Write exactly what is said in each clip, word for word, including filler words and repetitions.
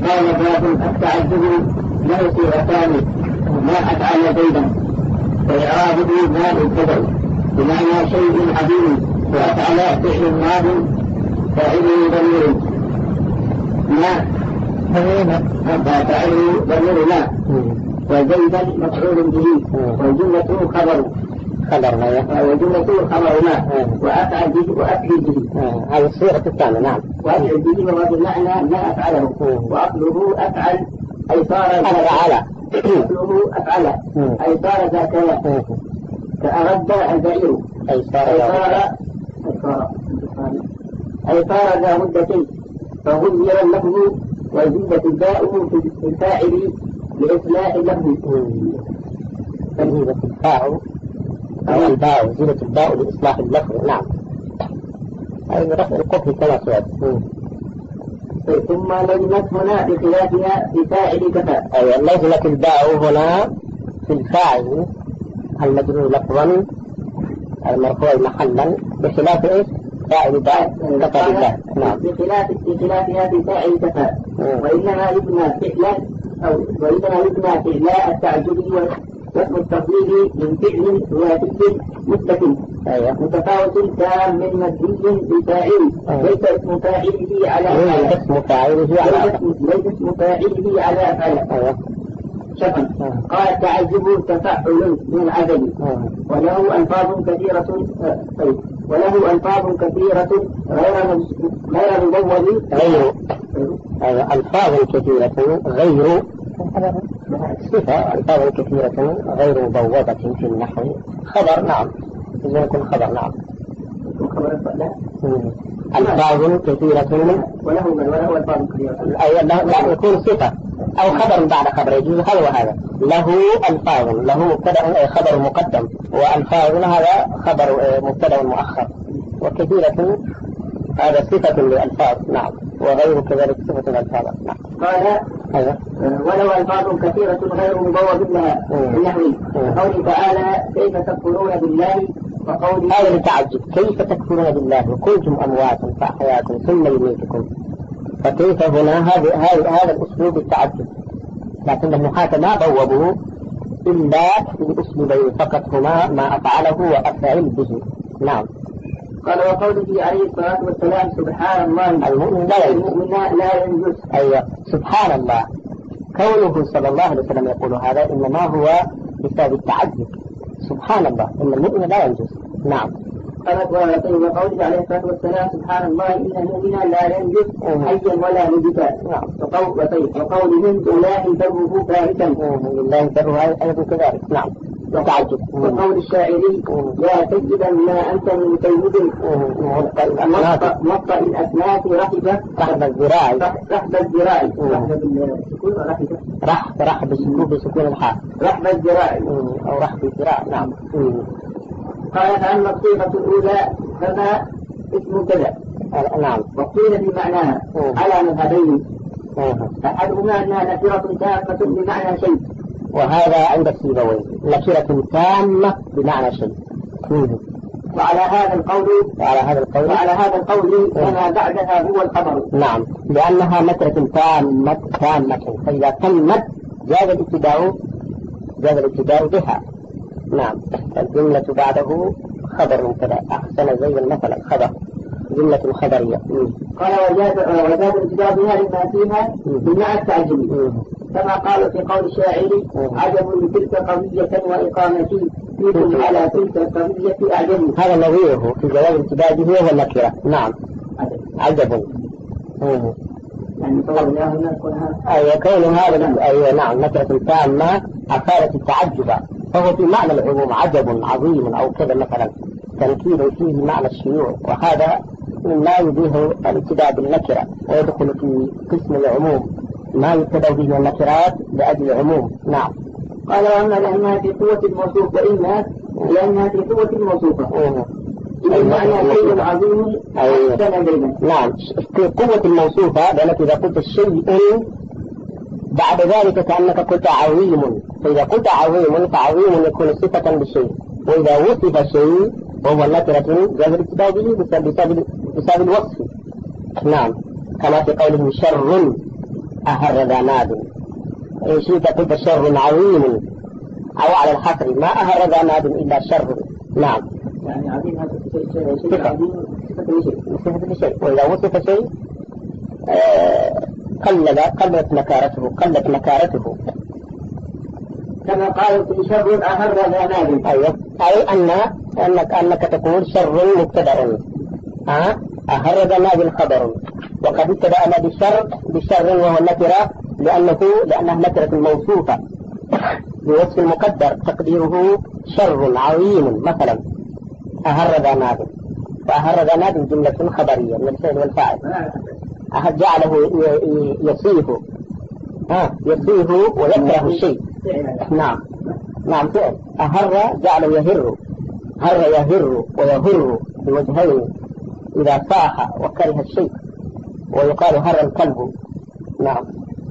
قال باب التعجب له صيغتان ما أفعل زيدا فإعرابه ما ابتدأ بمعنى شيء عظيم وأفعل فعل ماض فاعله ضمير ما فاعله ضمير ما وزيدا مفعول به وجملته خبر خبر ما وجملته خبر ما وأفعل به وأفعل به هذه الصيغة الثانية. نعم. وأفعل به وهذا المعنى ما أفعله وأصله أفعل أي صار أفعل أصله أفعل أي صار ذاك فأرد البعير أي صار أي صار ذا مدة فغير اللفظ وزيدت الباء في الفاعل لإصلاح اللفظ. زيدت الباء أو الباء زيدت الباء لإصلاح اللفظ. نعم. أي رفع القفل كما سؤال. ثم لزمت هنا بخلافها في فاعل كفى. أي لزمت الباء هنا في الفاعل المجرور لفظا المرفوع محلا بخلاف إيش؟ فاعل باء كفى بالله. نعم. بخلاف بخلافها في فاعل كفى وإنما يبنى فعلا أو وإنما يبنى فعلاء التعجب واسم التفضيل من فعل ثلاثي مثبت متفاوت تام من مبني بالفاعل ليس اسم فاعله على أفعل ليس اسم فاعله على ليس اسم فاعله على أفعل. شكرا. قال تعجب تفعل من العدد وله ألفاظ كثيرة طيب وله ألفاظ كثيرة غير غير مبوض غير ألفاظ كثيرة غير صفة ألفاظ كثيرة غير مبوضة في النحو خبر. نعم. إذا يكون خبر. نعم. ألفاظ كثيرة وله وله ألفاظ كثيرة أي لا يكون صفة أو خبر بعد خبر يجوز هذا وهذا. له ألفاظ له مبتدأ خبر مقدم وألفاظ هذا خبر مبتدأ مؤخر وكثيرة هذا صفة للألفاظ. نعم. وغير كذلك صفة الألفاظ. نعم. قال أيوة. ولو ألفاظ كثيرة غير مبوض لها بالنحو قوله تعالى كيف تكفرون بالله وقوله هذا التعجب كيف تكفرون بالله وكنتم أمواتا فأحياكم ثم يميتكم فكيف هنا هذا هذا الأسلوب التعجب لكن النحاة ما بوبوا إلا بأسلوبين فقط هما ما أفعله وأفعل به. نعم. قال وقوله عليه الصلاة والسلام سبحان الله المؤمن لا المؤمن لا ينجس. أيوة. سبحان الله كونه صلى الله عليه وسلم يقول هذا إنما هو بسبب التعجب. سبحان الله إن المؤمن لا ينجس. نعم. قالت وقوله عليه الصلاة والسلام سبحان الله إن المؤمن لا ينجس حيا ولا نجسا. نعم. وقولهم لا ينتبه فارسا لا ينتبه أيضا كذلك. نعم. تعجب. وقول الشاعري يا سيدا ما أنت من سيد مطأ الأسناف رحبة رحب الذراع رحب الذراع رحب رحب بالسكون بسكون الحاء رحب الذراع أو رحب الذراع. نعم. قال فأما الصيغة الأولى فما اسم كذا. نعم. وقيل بمعناها على مذهبين أحدهما أنها نكرة تامة بمعنى شيء وهذا عند السيبوين نكرة تامة بمعنى شيء. وعلى هذا القول وعلى هذا القول وعلى هذا القول وما بعدها هو الخبر. نعم. لأنها نكرة تامة تامة فإذا تمت جاز الابتداء جاز الابتداء بها. نعم. الجملة بعده خبر مبتدأ أحسن زي مثلا خبر جملة خبرية. قال وجاز وجاز الابتداء بها لما فيها بمعنى التعجب كما قال في قول الشاعر عجب لتلك قضية وإقامتي فيكم على تلك القضية أعجب. هذا نظيره في جواز الابتداء به هو النكرة. نعم. عجب. يعني طول يا هنا أي كون هذا أي نعم نكرة تامة أثارت التعجب فهو في معنى العموم عجب عظيم أو كذا مثلا تنكير فيه معنى الشيوع وهذا مما يبيه الابتداء بالنكرة ويدخل في قسم العموم ما يبتدأ به النكرات لأجل العموم. نعم. قال وأما لأنها في قوة الموصوف وإما لأنها في قوة الموصوفة المعنى شيء عظيم أحسن بينا. نعم. في قوة الموصوفة لأنك إذا قلت الشيء بعد ذلك كأنك قلت عظيم فإذا قلت عظيم فعظيم يكون صفة بالشيء وإذا وصف شيء وهو النكرة جاز الابتداء به بسبب بسبب الوصف. نعم. كما في قوله شر أهر ذا ناد، إن شئت قلت شر عظيم، أو على الحصر ما أهر ذا ناد إلا شر. نعم. يعني عظيم هذا شيء عظيم صفة لشيء. صفة لشيء، وإذا وصف شيء آه قلل قلت نكارته قلت نكارته. كما قال في شر أهر ذا ناد. أيوه، أي أن أنك أنك تقول شر مبتدأ، ها أهر ذا ناد خبر، وقد ابتدأنا بالشر بالشر وهو النكرة لأنه لأنها نكرة موصوفة بوصف المقدر تقديره شر عظيم مثلا أهر ذا ناد، فأهر ذا ناد جملة خبرية من الفعل والفاعل. أحد جعله يصيح، ها يصيح ويكره الشيء. نعم نعم فعل. أهر جعله يهر، هر يهر ويهر بوجهين إذا صاح وكره الشيء، ويقال هر الكلب. نعم.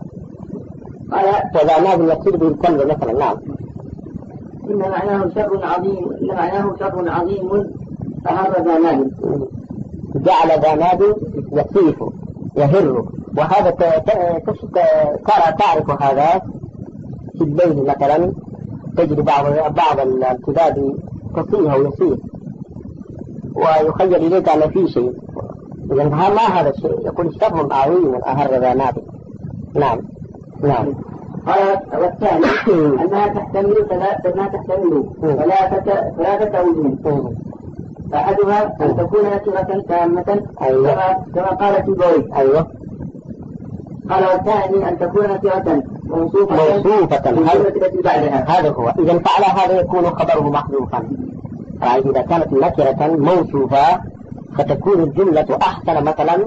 وذا ناد يقصد به الكلب مثلا. نعم. إن معناه شر عظيم، إن معناه شر عظيم أهر ذا ناد. جعل ذا ناد يصيح يهر، وهذا ترى تعرف هذا في الليل مثلا، تجد بعض بعض الكلاب تصيح ويصيح ويخيل إليك أن في شيء، إذا ما هذا الشيء، يقول شر عظيم أهر ذا ناد. نعم نعم. قال والثاني أنها تحتمل ثلاثة تحتمل ثلاثة ثلاثة وجوه، أحدها أن تكون نكرة تامة. أيوة. كما قال سيبويه. أيوة. قال والثاني أن تكون نكرة موصوفة موصوفة بعدها. هذا هو. إذا فعل هذا يكون خبره محذوفا. إذا كانت نكرة موصوفة فتكون الجملة أحسن مثلا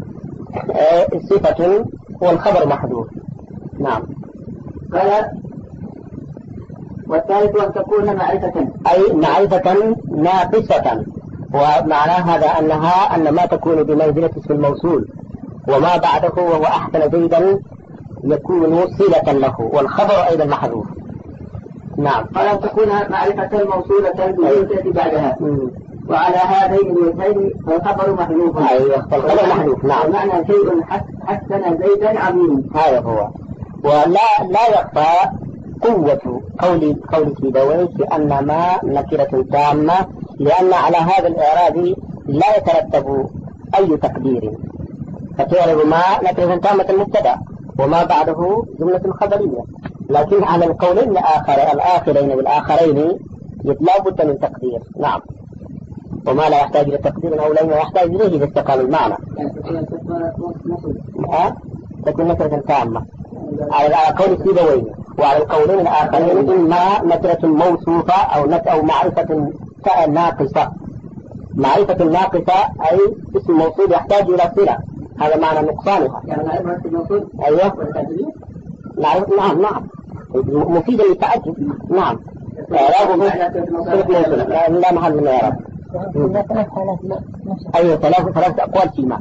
صفة والخبر محذوف. نعم. قال والثالث أن تكون معرفة، أي معرفة ناقصة، ومعنى هذا أنها أن ما تكون بمنزلة اسم الموصول وما بعده وهو أحسن زيدا يكون صلة له، والخبر أيضا محذوف. نعم. قال أن تكون معرفة موصولة بالجملة بعدها. م. وعلى هذين الوجهين فالخبر محذوف. أيوة فالخبر محذوف. نعم. ومعنى شيء حسن زيدا عظيم. هذا هو. ولا لا يخفى قوة قول قول سيبويه أن ما نكرة تامة، لأن على هذا الإعراب لا يترتب أي تقدير، فتعرب ما نكرة تامة المبتدأ وما بعده جملة خبرية، لكن على القولين الآخر الآخرين والآخرين لا بد من تقدير. نعم. وما لا يحتاج إلى تقدير أو لا يحتاج إليه إذا استقام المعنى. ها تكون نكرة تامة على قول سيبويه، وعلى القولين الآخرين إما نكرة موصوفة أو نك أو معرفة ناقصة. معرفة ناقصة أي اسم موصول يحتاج إلى صلة، هذا معنى نقصانها. يعني معرفة الموصول. أيوه. نعرف. نعم نعم مفيدة للتعجب. نعم. إعرابه لا لا محل من الإعراب. أيوه ثلاث ثلاث أقوال فيما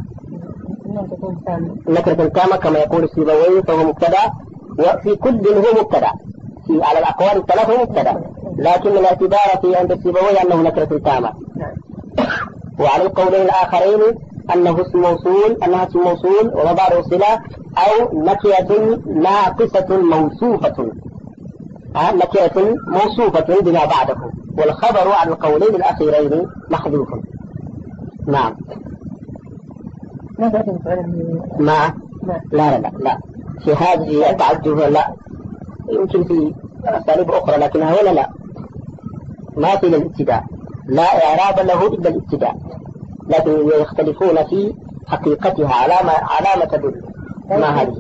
نكرة تامة كما يقول السيبويه فهو مبتدأ، وفي كل هو مبتدأ، في على الأقوال الثلاثة مبتدأ، لكن الاعتبار في عند السيبويه أنه نكرة تامة. وعلى القولين الآخرين أنه اسم موصول أنها اسم موصول وما بعده صلة، أو نكرة ناقصة موصوفة، أه؟ نكرة موصوفة بما بعده، والخبر على القولين الأخيرين محذوف. نعم. ما لا لا لا لا في هذه التعجب لا، يمكن في أساليب أخرى لكنها هنا لا، ما في الابتداء، لا إعراب له إلا الابتداء، لكن يختلفون في حقيقتها علامة علامة تدل. ما هذه؟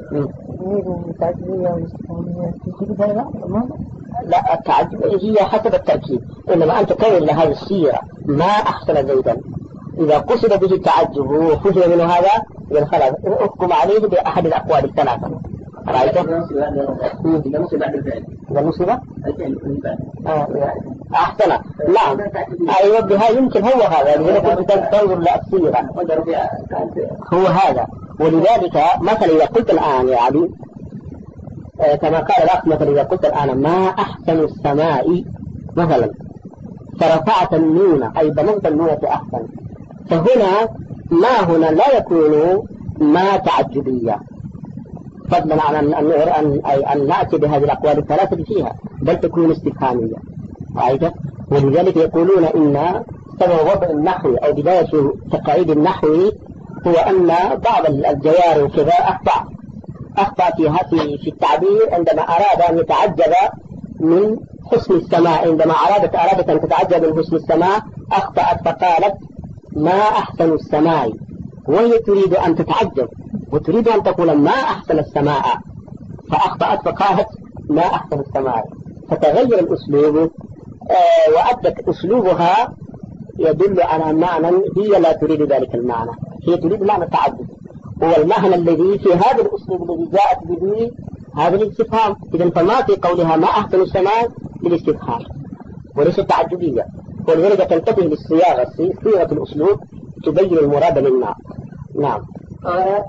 لا التعجب هي حسب التركيب، إنما أنت كون لهذه السيرة ما أحسن زيدا، إذا قصد به التعجب وفهم منه هذا خلاص أحكم عليه بأحد الأقوال الثلاثة. رأيته؟ إذا نصب بعد الفعل. إذا نصب؟ الفعل. آه أحسن. نعم. أيوة بها يمكن هو هذا اللي كنت تنظر للسيرة هو هذا. ولذلك مثلا إذا قلت الآن يا علي آه كما قال الأخ مثلا إذا قلت الآن ما أحسن السماء مثلا، فرفعت النون أي بلغت النون أحسن، فهنا ما هنا لا يكون ما تعجبية، فضلا عن أن أن أن نأتي بهذه الأقوال الثلاثة فيها، بل تكون استفهامية. عايزة؟ ولذلك يقولون إن سبب وضع النحو أو بداية تقاعيد النحو هو أن بعض الجوار وكذا أخطأ أخطأ فيها في في التعبير عندما أراد أن يتعجب من حسن السماء. عندما أرادت أرادت أن تتعجب من حسن السماء أخطأت فقالت ما أحسن السماء، وهي تريد أن تتعجب وتريد أن تقول ما أحسن السماء، فأخطأت فقالت ما أحسن السماء، فتغير الأسلوب. آه وأدت أسلوبها يدل على معنى هي لا تريد ذلك المعنى، هي تريد معنى التعجب، هو المعنى الذي في هذا الأسلوب الذي جاءت به هذا الاستفهام. إذا فما في قولها ما أحسن السماء للاستفهام وليس تعجبية، ولذلك تنتبه للصياغة، صيغة الأسلوب تبين المراد منها. نعم. قال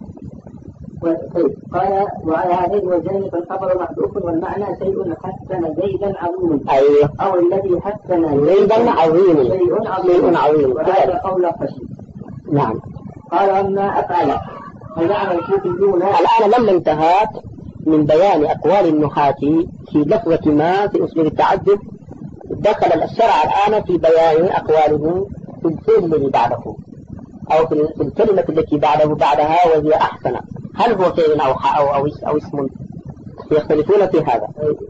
قال وعلى هذين الوجهين فالخبر محذوف والمعنى شيء حسن زيدا عظيم. أيوه. أو الذي حسن زيدا عظيم شيء عظيم, عظيم. وهذا قول خشي. نعم. قال أما أفعل فزعم الكوفيون. الآن لما انتهت من بيان أقوال النحاة في لفظة ما في أسلوب التعجب، دخل الشرع الآن في بيان أقوالهم في الفعل الذي بعده أو في الكلمة التي بعده بعدها وهي أحسن. هل هو فعل أو أو أو, أو اسم؟ يختلفون في هذا.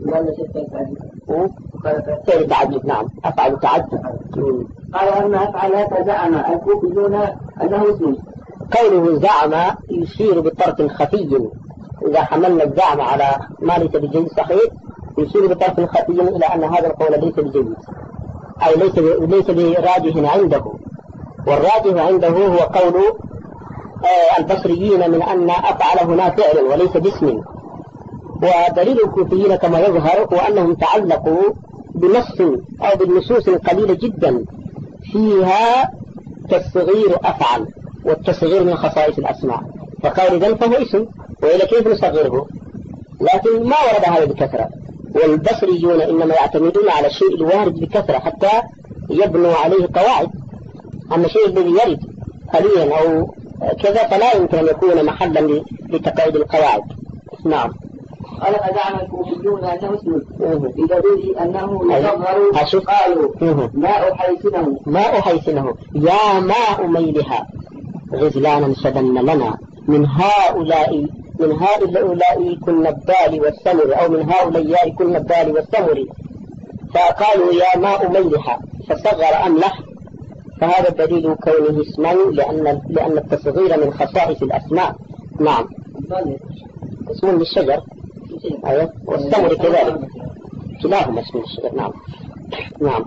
فعل تعجب. نعم. أفعل تعجب. قال أما أفعل فزعم الكوفيون أنه اسم. قوله زعم يشير بطرف خفي، إذا حملنا الزعم على ما ليس بجيد صحيح يشير بطرف خفي إلى أن هذا القول ليس بجيد، أي ليس ليس براجح عنده. والراجح عنده هو قول البصريين من أن أفعل هنا فعل وليس باسم. ودليل الكوفيين كما يظهر هو أنهم تعلقوا بنص أو بالنصوص قليلة جدا فيها تصغير أفعل، والتصغير من خصائص الأسماء، فقال إذن فهو اسم، وإلى كيف نصغره؟ لكن ما ورد هذا بكثرة، والبصريون إنما يعتمدون على الشيء الوارد بكثرة حتى يبنوا عليه قواعد. أما الشيء الذي يرد قليلا أو كذا فلا يمكن أن يكون محلا لتقاعد القواعد. نعم. قال فزعم الكوفيون أنه اسم بدليل أنه يظهر. قالوا ماء حيثنه ماء حيثنه يا ماء ميلها غزلانا شدن لنا من هؤلاء من هؤلاء كن الدال والسمر، أو من هؤلاء كن الدال والسمر، فقالوا يا ماء ميلها فصغر أملح، فهذا الدليل كونه اسما لأن لأن التصغير من خصائص الأسماء. نعم. اسم للشجر. أيوة. والسمر كذلك، كلاهما اسم للشجر. نعم. نعم.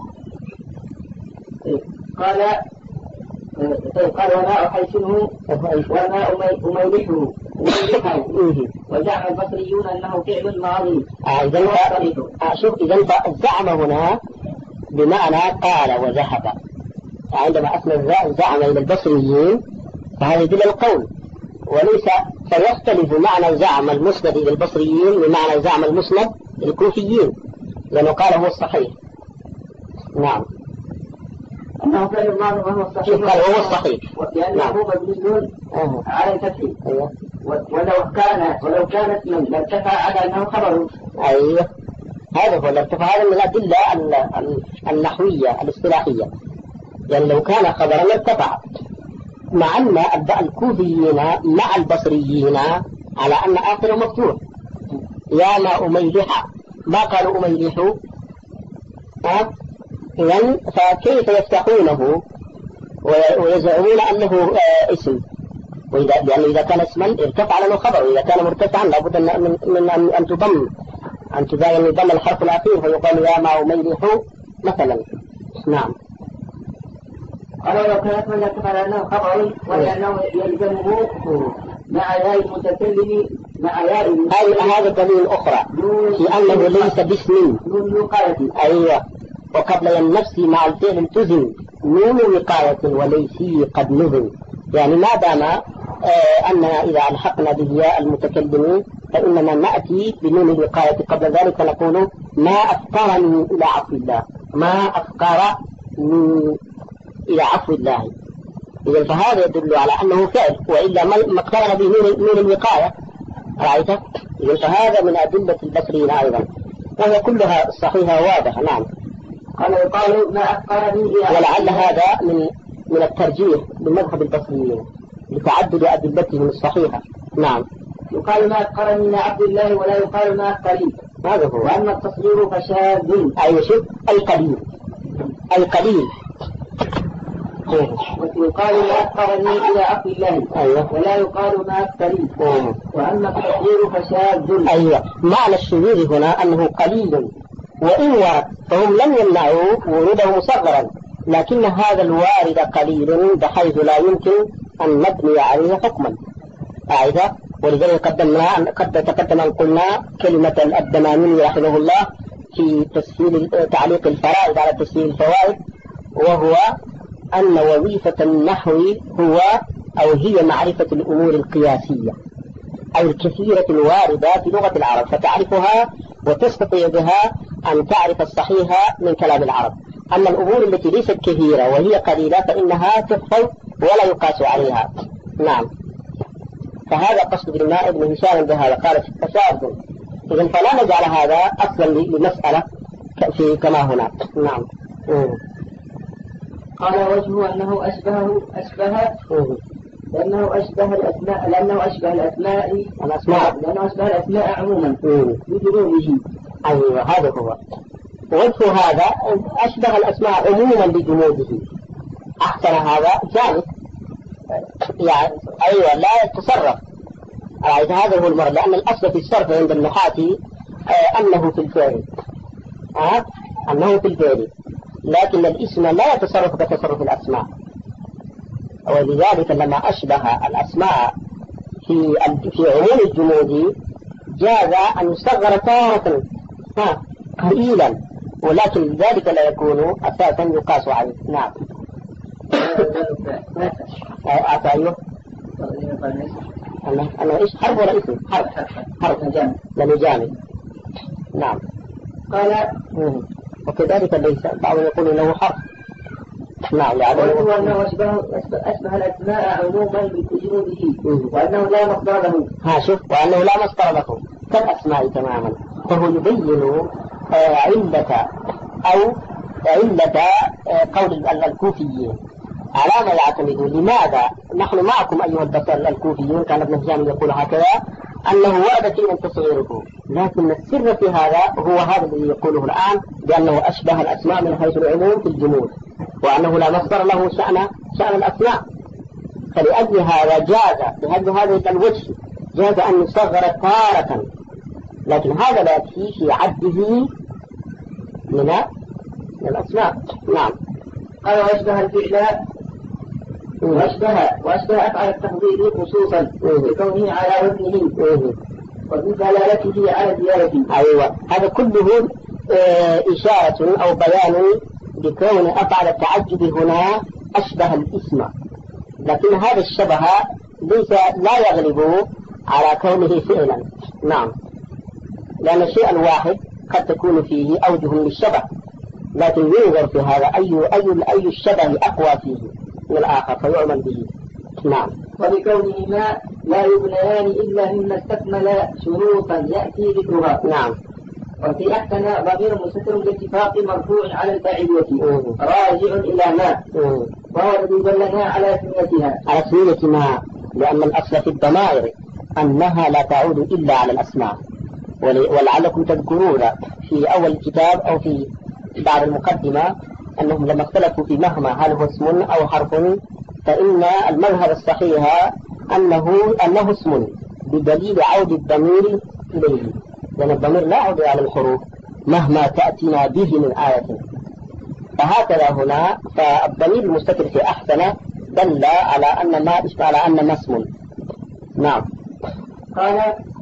قال قال وماء حيثنه وماء أميلحه وزعم البصريون أنه فعل ماضي. إذن شوف، إذن فالزعم هنا بمعنى قال وذهب. عندما أسند الزعم إلى البصريين فهذا يدل القول، وليس فيختلف معنى زعم المسند إلى البصريين بمعنى زعم المسند للكوفيين، لأنه قال هو الصحيح. نعم. أنه فعل الماضي وهو الصحيح. قال هو الصحيح. لأنه مبني على الفتح. ولو كان ولو كانت من لارتفع على أنه خبر. أيوه. هذا هو الارتفاع، هذا من الأدلة النحوية الاصطلاحية، يعني لو كان خبرا لارتفع، مع أن الكوفيين مع البصريين على أن آخره مفتوح. يا ما أميلح، ما قالوا أميلح. إذن فكيف يفتحونه ويزعمون أنه اسم؟ وإذا يعني إذا كان اسما ارتفع له خبر، وإذا كان مرتفعا لابد من من أن تضم أن تزايد يضم الحرف الأخير فيقال يا ما أميلح مثلا. نعم. قال لو كانت من ارتفع لأنه خبر ولأنه يلزمه مع ياء المتكلم مع ياء. هذا دليل أخرى في أنه ليس باسم. أيوة. وقبل النفس مع الفعل التزم نون وقاية وليسي قد نزل، يعني ما دام آه أننا إذا ألحقنا به المتكلمين فإننا نأتي بنون الوقاية قبل ذلك نقول ما أفقرني إلى عفو الله، ما أفقرني إلى عفو الله. إذا فهذا يدل على أنه فعل، وإلا ما اقترن به نون الوقاية رأيت؟ فهذا من أدلة البصريين أيضا، وهي كلها صحيحة واضحة. نعم. قال يقال ما أفقرني إلى ولعل هذا من من الترجيح بالمذهب البصريين لتعدد أدلتهم الصحيحة. نعم. يقال ما أفقرني إلى عبد الله ولا يقال ما أفقري، هذا هو. وأما التصغير فشاذ. أي شيء القليل القليل. ويقال ما أفقرني إلى عبد الله أيوة. ولا يقال ما أفقري، وأما التصغير فشاذ. أيوة. معنى الشذوذ هنا أنه قليل، وإن ورد فهم لم يمنعوا وروده مصغرا، لكن هذا الوارد قليل بحيث لا يمكن أن نبني عليه حكما. أعيدها. ولذلك قدمنا قد تقدم أن قلنا كلمة الدمامي رحمه الله في تسهيل تعليق الفرائض على تسهيل الفوائد، وهو أن وظيفة النحو هو أو هي معرفة الأمور القياسية أو الكثيرة الواردة في لغة العرب، فتعرفها وتستطيع بها أن تعرف الصحيح من كلام العرب. أما الأمور التي ليست كثيرة وهي قليلة فإنها تحفظ ولا يقاس عليها. نعم. فهذا قصد ابن هشام بهذا، قال فشاذ. إذن فلا نجعل هذا أصلا لمسألة في كما هنا. نعم. مم. قال وجهه أنه أشبه أشبه لأنه أشبه الأسماء لأنه أشبه الأسماء الأسماء لأنه أشبه الأسماء عموما بجموده. أيوة هذا هو وجه هذا، أشبه الأسماء عموما بجموده. أحسن هذا جانب يعني أيوة لا يتصرف. هذا هو المرض، لأن الأصل في الصرف عند النحاة أنه في الفعل أه؟ أنه في الفعل، لكن الاسم لا يتصرف كتصرف الأسماء. ولذلك لما أشبه الأسماء في في عموم الجمود جاز أن يصغر تارة قليلا، ولكن ذلك لا يكون أساسا يقاس عليه. نعم. أتأيه أنا أنا إيش حرف ولا اسم؟ حرف حرف جامد لأنه جامد. نعم. قال وكذلك ليس بعضهم يقول إنه حرف. نعم. وهو أنه أشبه أشبه الأسماء عموما بجموده، وأنه لا مصدر له. ها شوف، وأنه لا مصدر له كالأسماء تماما. فهو يبين علة أو علة قول الكوفيين على ما يعتمدون. لماذا نحن معكم أيها البصر الكوفيون؟ كان ابن هشام يقول هكذا أنه ورد كلمة تصغيره، لكن السر في هذا هو هذا الذي يقوله الآن، بأنه أشبه الأسماء من حيث العموم في الجمود، وأنه لا مصدر له شأن شأن الأسماء. فلأجل هذا جاز بهذا هذا الوجه جاز أن يصغر تارة، لكن هذا لا يكفي في عده من الأسماء. نعم. قال وأشبه الفعل وأشبه وأشبه أفعل التفضيل خصوصا بكونه على وزنه وبدلالته على زيادته. أيوة هذا كله إشارة أو بيان بكون أفعل التعجب هنا أشبه الاسم، لكن هذا الشبه ليس لا يغلب على كونه فعلا. نعم. لأن الشيء الواحد قد تكون فيه أوجه للشبه، لكن ينظر في هذا أي أي أي الشبه أقوى فيه من الآخر فيعمل به. نعم. وبكونهما لا يبنيان إلا مما استكمل شروطا يأتي ذكرها. نعم. وفي أحسن ضمير مستتر باتفاق مرفوع على البعيدية راجع إلى ما، وهو الذي دلنا على سنيتها على سنية ما، لأن الأصل في الضمائر أنها لا تعود إلا على الأسماء. ولعلكم تذكرون في أول الكتاب أو في بعد المقدمة أنهم لما اختلفوا في مهما هل هو اسم أو حرف، فإن المذهب الصحيح أنه أنه اسم بدليل عود الضمير إليه، لأن الضمير لا يعود على الحروف مهما تأتينا به من آية. فهكذا هنا فالضمير المستتر في أحسن دل على أن ما على أن ما اسم. نعم. قال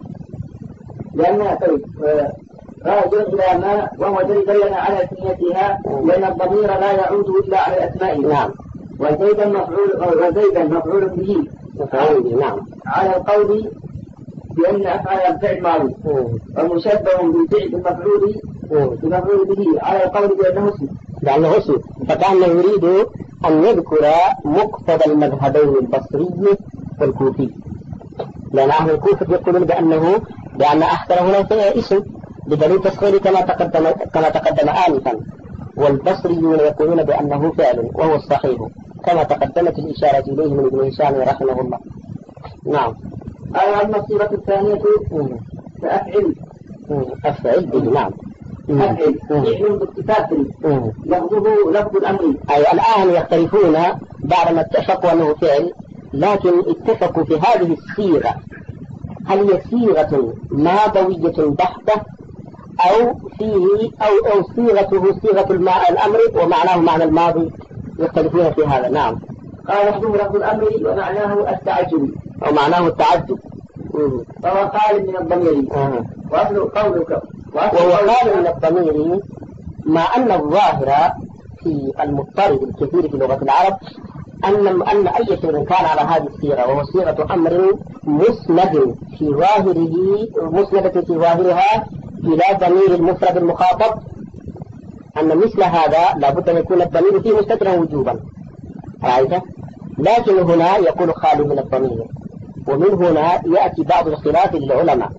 لأنها طيب راجع إلى ما، وهو دلنا على سنيتها، لأن الضمير لا يعود إلا على الأسماء. نعم. وزيدا مفعول وزيدا مفعول به مفعول به. نعم. على القول بأن أفعال الفعل ماضي، ومشبه بالفعل المفعول بمفعول به على القول بأنه اسم. لأنه اسم، فكان يريد أن يذكر مقتضى المذهبين البصري والكوفي. لأن أهل الكوفة يقولون بأنه بأن أحسن هنا اسم بدليل تصغير كما تقدم كما تقدم آنفا، والبصريون يقولون بأنه فعل وهو الصحيح كما تقدمت الإشارة إليه من ابن هشام رحمه الله. نعم. أما الصيغة الثانية فأفعل أفعل به. نعم. أفعل فعل باتصاف لفظه لفظ الأمر. أي الآن يختلفون بعدما اتفقوا أنه فعل، لكن اتفقوا في هذه الصيغة هل هي صيغة ماضوية بحتة أو فيه أو أو صيغته صيغة الأمر ومعناه معنى الماضي، يختلفون في هذا. نعم. قال لفظه لفظ الأمر ومعناه التعجب أو معناه التعجب، فهو قال من الضمير. وأصل قولك وهو قال من الضمير، مع أن الظاهر في المضطرد الكثير في لغة العرب أن أن أي شيء كان على هذه الصيغة وهو صيغة أمر مسند في ظاهره مسندة في ظاهرها إلى ضمير المفرد المخاطب، أن مثل هذا لابد أن يكون الضمير فيه مستترا وجوبا. رأيت؟ لكن هنا يقول خالي من الضمير، ومن هنا يأتي بعض الخلاف للعلماء.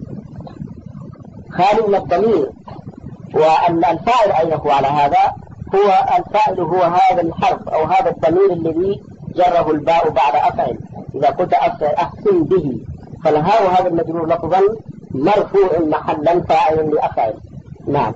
خالي من الضمير والفاعل أين هو على هذا؟ هو الفاعل هو هذا الحرف أو هذا الضمير الذي جره الباء بعد أفعل. إذا قلت أحسن به فالهاء هذا المجرور لفظا مرفوع محلا فاعل لأفعل. نعم.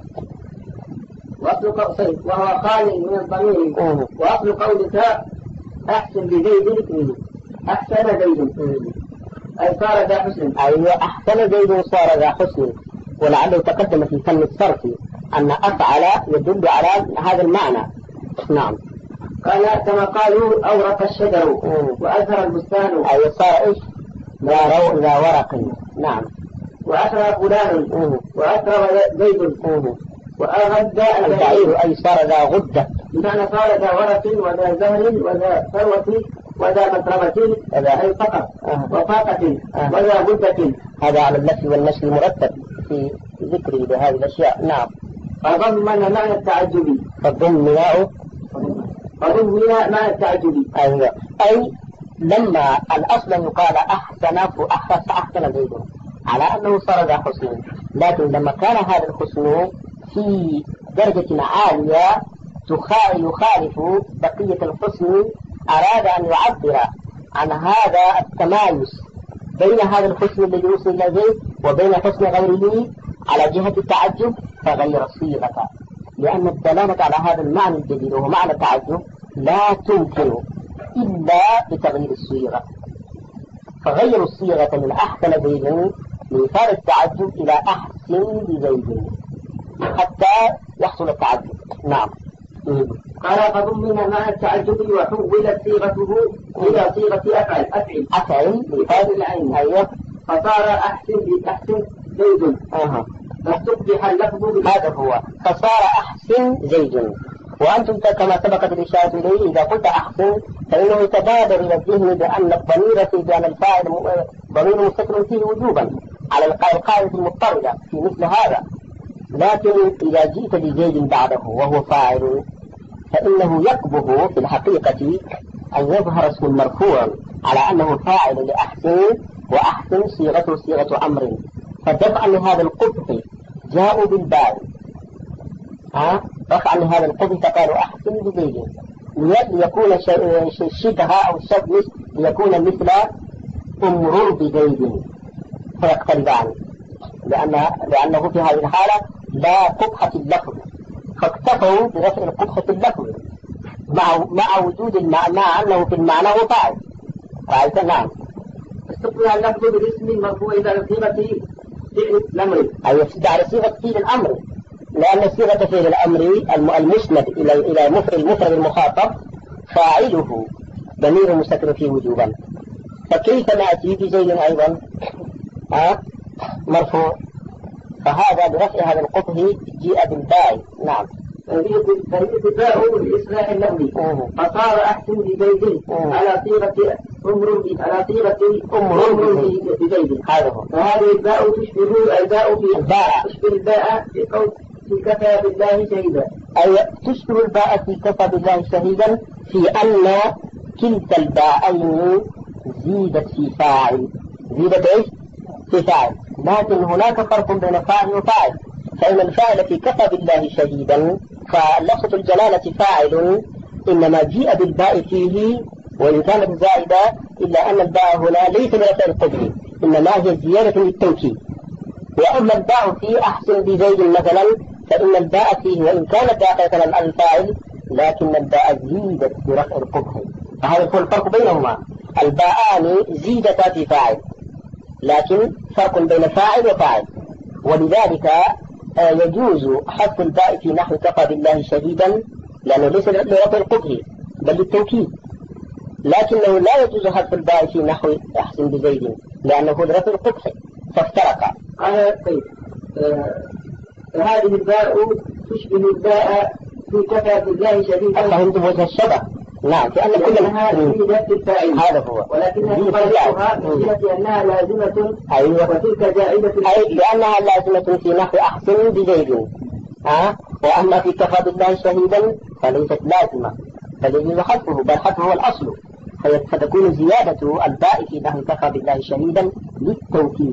وأصل قوله وهو خالي من الضمير. وأصل قولك أحسن بزيد أحسن زيد أي صار ذا حسن. أيوة، أحسن زيد صار ذا حسن. ولعله تقدم في فن الصرف أن أفعل يدل على هذا المعنى. نعم. قال كما قالوا أورق الشجر وأزهر البستان. أي صار إيش؟ ذا ورق. نعم. وأسرى فلان وأسرى زيد وأغد البعير أي صار ذا غدة، بمعنى صار ذا ورق وذا زهر وذا ثروة وذا مكرمة أي فقط وفاقة وذا غدة. هذا على اللف والنشر مرتب في ذكره بهذه الأشياء. نعم. فضمن معنى التعجبي. فضمن فضمن معنى التعجبي. أيوة. أي لما الأصل يقال أحسن فأحسن أحسن زيد على أنه صار ذا حسن، لكن لما كان هذا الحسن في درجة عالية يخالف بقية الحسن، أراد أن يعبر عن هذا التمايز بين هذا الحسن الذي وصل إلى زيد وبين حسن غيره على جهة التعجب، فغير الصيغة، لأن الدلالة على هذا المعنى الجديد وهو معنى التعجب لا تمكن إلا بتغيير الصيغة، فغيروا الصيغة من أحسن زيد من إثارة التعجب إلى أحسن بزيد حتى يحصل التعجب. نعم. قال فضمن معنى التعجب وحولت صيغته إلى صيغة أفعل أفعل أفعل بهذه العين. أيوة. فصار أحسن بأحسن زيد. أها. فاستقبح اللفظ. هذا هو فصار أحسن زيد. وأنتم كما سبقت الإشارة إليه إذا قلت أحسن فإنه يتبادر إلى الذهن بأن الضمير في بأن الفاعل ضمير مستتر فيه وجوبا على القاعدة المضطردة في مثل هذا. لكن إذا جئت بزيد بعده وهو فاعل فإنه يقبه في الحقيقة أن يظهر اسم المرفوع على أنه فاعل لأحسن، وأحسن صيغته صيغة أمر، فدفعا لهذا القبح جاءوا بالباء ها رفعا لهذا القبح فقالوا أحسن بزيد ليكون شبه أو شبه ليكون مثل أمرر بزيد فيقتربان، لأن لأنه في هذه الحالة لا قبحة اللفظ، فاكتفوا برفع القبحة اللفظ مع مع وجود المعنى مع أنه في المعنى هو فاعل. رأيت؟ نعم. استقبل اللفظ بالاسم المرفوع إلى صيغة فعل الأمر. أي على صيغة فعل الأمر، لأن صيغة فعل الأمر المسند إلى إلى مفرد المفرد المخاطب فاعله ضمير مستتر فيه وجوبا، فكيف نأتي بزيد أيضا ها مرفوع؟ فهذا برفع هذا القبح جيء بالباء. نعم. فالاتباع لإصلاح اللفظ فصار أحسن بزيد على صيغة أمر على صيغة أمر بزيد. هذا هو. فهذه الباء تشبه الباء في الباء تشبه الباء في قول في كفى بالله شهيدا، أي تشبه الباء في كفى بالله شهيدا في أن كلتا الباءين زيدت في فاعل، زيدة إيش؟ في فاعل. لكن هناك فرق بين فاعل وفاعل، فإن الفاعل في كفى بالله شهيدا فلفظة الجلالة فاعل إنما جيء بالباء فيه وإن كانت زائدة، إلا أن الباء هنا ليس لرفع القدر، إنما هي زيادة للتوكيد. وأما الباء في أحسن بزيد مثلا فإن الباء فيه وإن كانت داخلة الفاعل لكن الباء زيدت برفع القبح، فهذا هو الفرق بينهما. الباءان زيدتا في فاعل، لكن فرق بين فاعل وفاعل، ولذلك يجوز حذف الباء في نحو كفى بالله شهيدا لأنه ليس لرفع القبح بل للتوكيد، لكنه لا يجوز حذف الباء في نحو أحسن بزيد لأنه لرفع القبح، فافترقا. قال طيب آه هذه الباء تشبه الباء في كفى بالله شهيدا. فهمتم وجه الشبه؟ نعم، لأن كلها زيدت الفاعل هذا هو، ولكنها تفرقها من جهة أنها لازمة. أيوة. وتلك زائدة أي لأنها لازمة في نحو أحسن بزيد، ها. وأما في كفى بالله شهيدا فليست لازمة، بل يجوز حذفه، بل حذفه هو الأصل، فتكون زيادة الباء في نحو كفى بالله شهيدا للتوكيد،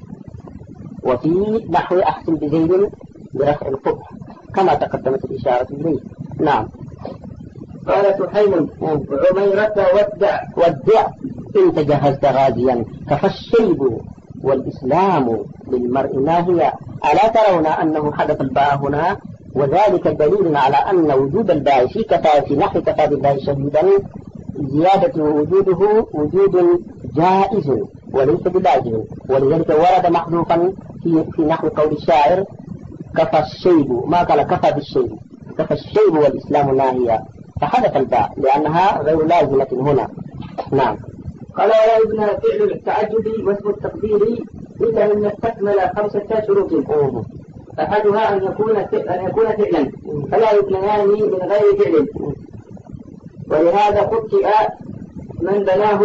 وفي نحو أحسن بزيد برفع القبح كما تقدمت الإشارة إليه. نعم. قال سحيم وعميرة ودع ودع إن تجهزت غازيا كفى الشيب والإسلام للمرء ناهيا. ألا ترون أنه حدث الباء هنا، وذلك دليل على أن وجود الباء في كفى في نحو كفى بالله شهيدا زيادة وجوده وجود جائز وليس بلازم، ولذلك ورد محذوفا في في نحو قول الشاعر كفى الشيب، ما قال كفى بالشيب، كفى الشيب والإسلام ناهيا، فحدث الباء لأنها غير لازمة هنا. نعم. قال ولا يبنى فعل التعجب واسم التقدير إلا أن يستكمل خمسة شروط، أحدها أن يكون أن يكون فعلا فلا يبنيان من غير فعل، ولهذا خطئ من بناه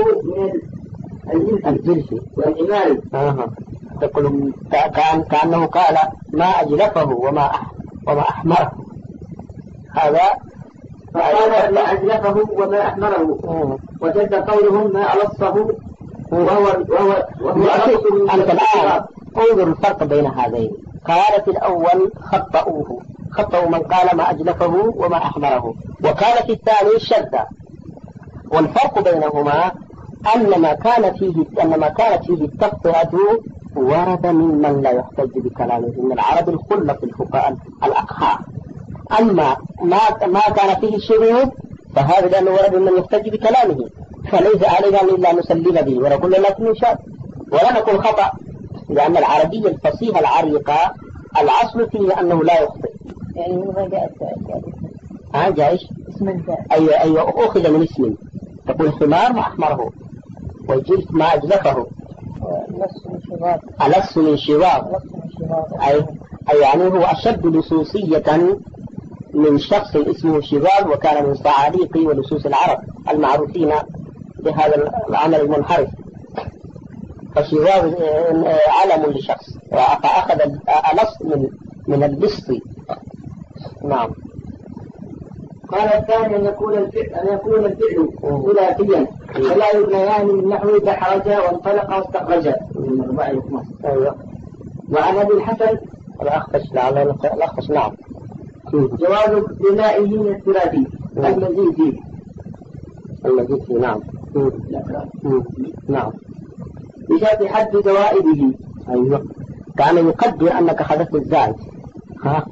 من الجلف والإمام. آه. تقول كان كأنه قال ما أجلفه وما وما أحمره، هذا فقال لا أجلفه وما أحمره، وجد قولهم ما ألصه وهو وهو وهو أنت الآن انظر الفرق بين هذين. قال في الأول خطأوه، خطأوا من قال ما أجلفه وما أحمره، وكان في الثاني شذ. والفرق بينهما أن ما كان فيه أن ما كانت فيه التقطعة ورد ممن لا يحتج بكلامه من العرب الخلة الفقهاء الأقحاء. أما ما ما كان فيه شذوذ فهذا لأنه ورد ممن يحتج بكلامه، فليس علينا إلا نسلم به ونقول لكنه شاذ ولا نقول خطأ، لأن العربية الفصيحة العريقة الأصل فيه أنه لا يخطئ. يعني هو جاء ها جاء إيش؟ اسم الجاء. أيوة أيوة أخذ من اسم، تقول حمار ما أحمره، والجلد ما أجلفه، لص من شباب، ألص من شباب، لص من شباب. أي أي يعني هو أشد لصوصية من شخص اسمه شباب، وكان من صعاليق ولصوص العرب المعروفين بهذا العمل المنحرف، فشباب علم لشخص فأخذ ألص من من اللص. نعم. قال الثاني أن يكون الفعل أن يكون الفعل ثلاثيا فلا يبنيان من نحو دحرج وانطلق واستخرج من أربع وخمس. أيوة. وعن أبي الحسن الأخفش لعل الأخفش. نعم. جواز بنائه من الثلاثي المزيد فيه. المزيد فيه. نعم. نعم. بشرط حد زوائده. أيوة. كان يقدر أنك حدثت الزائد، ها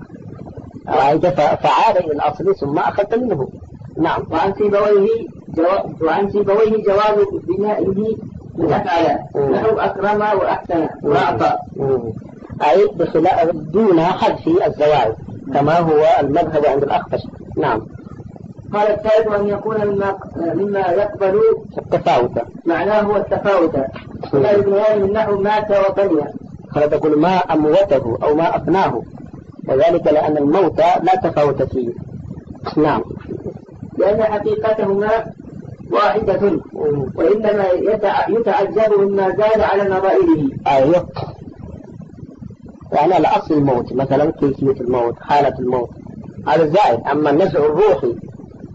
فعاد إلى الأصل ثم أخذت منه. نعم. وعن سيبويه جو... وعن سيبويه جواز بنائه أفعل نحو أكرم وأحسن وأعطى، أي بخلاف دون حذف الزوائد كما هو المذهب عند الأخفش. نعم. قال الثالث أن يكون مما مما يقبل التفاوت، معناه هو التفاوت، ولا يبنيان من نحو مات وبني، فلا تقول ما أموته أو ما أفناه، وذلك لأن الموت لا تفاوت فيه. نعم. لأن حقيقتهما واحدة، وإنما يتعجب مما زاد على نظائره. أيوه. يعني الأصل الموت مثلا كيفية الموت، حالة الموت، هذا زائد. أما النزع الروحي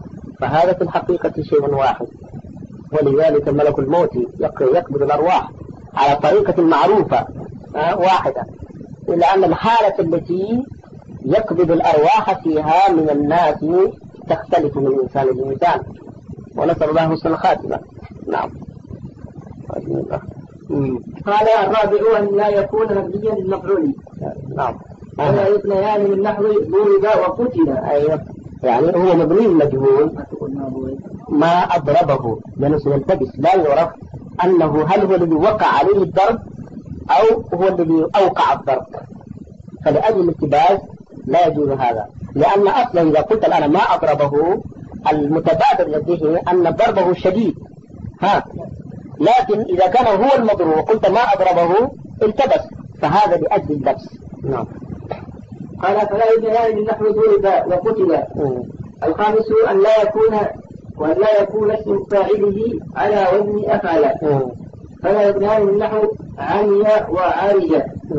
فهذا في الحقيقة شيء واحد، ولذلك ملك الموت يقبض الأرواح على طريقة معروفة واحدة، إلا أن الحالة التي يقبض الأرواح فيها من الناس تختلف من إنسان لإنسان، ونسأل الله حسن الخاتمة. نعم. قال الرابع أن لا يكون مبنيا للمفعول. نعم. ولا يبنيان من نحو ضرب وقتل. أيوه، يعني هو مبني المجهول ما أضربه، لأنه سيلتبس لا يعرف أنه هل هو الذي وقع عليه الضرب أو هو الذي أوقع الضرب، فلأجل الالتباس لا يجوز هذا، لأن أصلا إذا قلت الآن ما أضربه المتبادر للذهن أن ضربه شديد، ها، لكن إذا كان هو المضروب وقلت ما أضربه التبس، فهذا لأجل اللبس. نعم. قال فلا يبنيان من نحو ضرب وقتل. الخامس أن لا يكون وأن لا يكون اسم فاعله على وزن أفعل، فلا يبنيان من نحو عمي وعارج،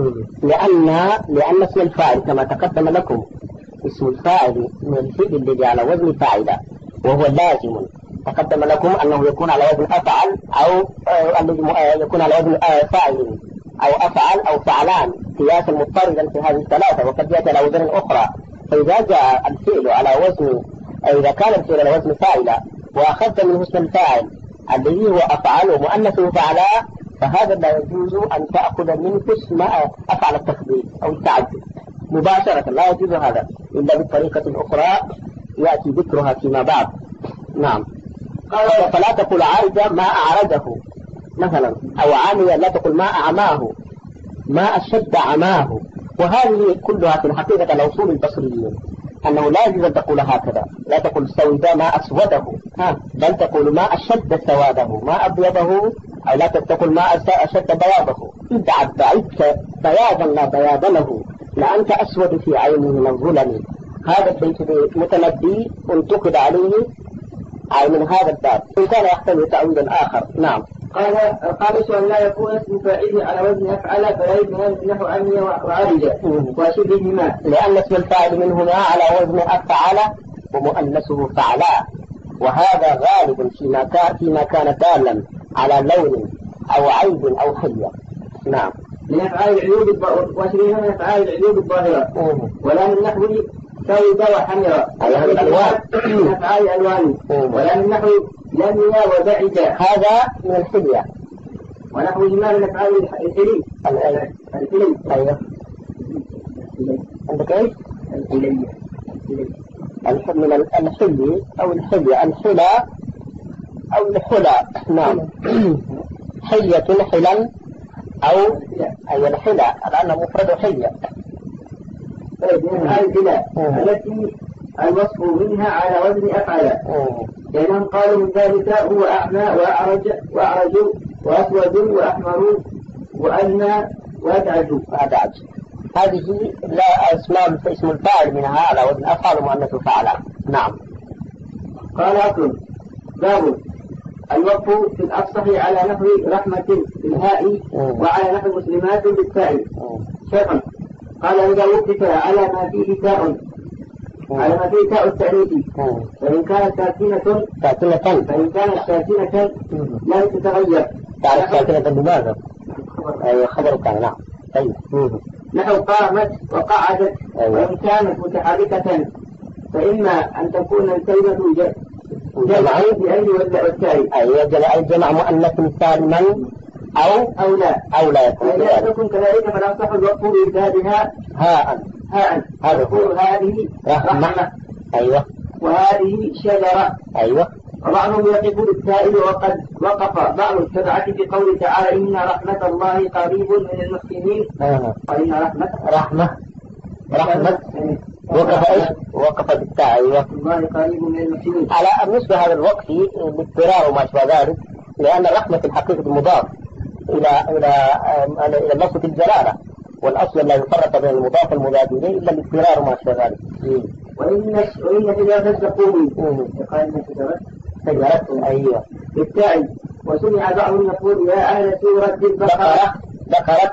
لأن لأن اسم الفاعل كما تقدم لكم اسم الفاعل من الفعل الذي على وزن فاعل وهو لازم، تقدم لكم أنه يكون على وزن أفعل أو الذي يكون على وزن فاعل أو أفعل أو فعلان قياسا مضطردا في هذه الثلاثة، وقد يأتي على وزن أخرى. فإذا جاء الفعل على وزن، إذا كان الفعل على وزن فاعل وأخذت منه اسم الفاعل الذي هو أفعل ومؤنثه فعلا، فهذا لا يجوز أن تأخذ منه اسم أفعل التخفيف أو التعدد مباشرة، لا يجوز هذا إلا بالطريقة الأخرى يأتي ذكرها فيما بعد. نعم. قال فلا تقول عارج ما أعرجه مثلا، أو عامي لا تقول ما أعماه، ما أشد عماه، وهذه كلها في الحقيقة الأصول البصريين، أنه لا يجوز أن تقول هكذا، لا تقول سود ما أسوده، ها، بل تقول ما أشد سواده، ما أبيضه، أو لا تقول ما أشد بياضه. إذا بعدت بياضا لا بياض له لأنت أسود في عينه من الظلم. هذا البيت متنبي انتقد عليه من هذا الباب، إن كان يحتمل تأويلا آخر. نعم. قال الخامس أن لا يكون اسم فاعل على وزن أفعل، فلا يبنيان من نحو عمي وعارج وشبههما، لأن اسم الفاعل منهما على وزن أفعل ومؤنثه فعلا، وهذا غالب فيما كان فيما كان دالا على لون أو عيب أو حلية. نعم. من أفعال العيوب وشبههما من أفعال العيوب الظاهرة، ولا من نحو سود وحمرة، من أفعال الألوان، ولا من نحو لمي وبعد، هذا من الحلية، ونحوهما من أفعال الحلي. الحلي. أيوه. عندك إيش؟ الحلي. من الحلي أو الحلية، الحلا أو الحلا. نعم. حلية حلا أو أي الحلا، لأنه مفرد حلية. من الحلا التي الوصف منها على وزن أفعل، لأنهم قالوا من ذلك هو أعمى وأعرج وأعرج وأسود وأحمر وأدنى وأدعج. وأدعج هذه لا أسماء اسم الفاعل منها على وزن أفعل ومؤنث فعلا. نعم. قال أصل باب الوقف في الأفصح على نحو رحمة بالهاء وعلى نحو مسلمات بالتاء شرعا. قال إذا وقف على ما فيه تاء على ما فيه تاء التأنيث، فإن كانت ساكنة ساكنة فإن كانت ساكنة لا تتغير. تعرف ساكنة بماذا؟ أيوة خبر كان. نعم. طيب. نحو قامت وقعدت. وإن كانت متحركة فإما أن تكون الكلمة جمعا بأي والتاء، أي جمع مؤنث سالما أو أو لا أو لا يكون. إذا تكن كذلك فلا يصح الوقف بإبدادها هاء هاء هذا تقول هذه رحمة. أيوة. وهذه شجرة. أيوة. وبعضهم يقف بالتاء، وقد وقف بعض السبعة في قوله تعالى إن رحمة الله قريب من المحسنين. آه. وإن رحمة رحمة رحمة وقف ايش؟ وقف بالتاء. ايوه. الله قريب من المحسنين. على بالنسبه هذا الوقف باضطرار وما شابه ذلك، لان الرحمه في الحقيقه مضاف الى الى الى لفظ الجلاله، والاصل لا يفرق بين المضاف والمضاف اليه الا باضطرار وما شابه ذلك. وان وان شجره تقوم قال شجره. ايوه. بالتاء. وسمع بعضهم يقول يا اهل سوره البقره ذكرت،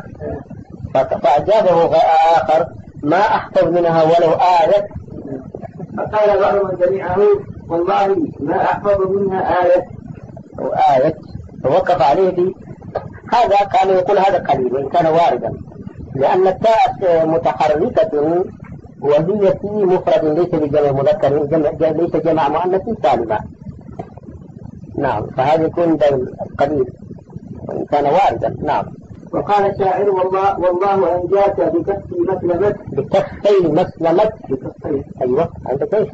فاجابه اخر ما أحفظ منها ولو آية. فقال بعضهم جميعه والله ما أحفظ منها آية أو آية، فوقف عليه هذا كان يقول هذا قليل وإن كان واردا، لأن التاء متحركة وهي في مفرد ليس بجمع مذكر، جمع ليس جمع مؤنث سالمة. نعم، فهذا يكون قليل وإن كان واردا. نعم. وقال الشاعر والله والله أنجاك بكفي مسلمت. بكفي مسلمت. بكفي. أيوة أنت كيف؟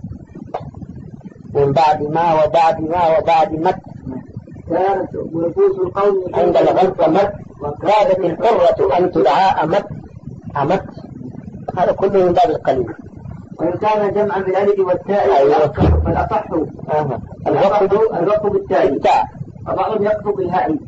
من بعد ما وبعد ما وبعد مت. كانت نفوس القوم عند الغلط مت، كادت الحرة أن تدعى أمت. أمت هذا كله من باب القليل. وإن كان جمعا بالألف والتاء أيوة. فالأصح أه. الوقف بالتاء، التاء، وبعضهم يقصد بالهاء،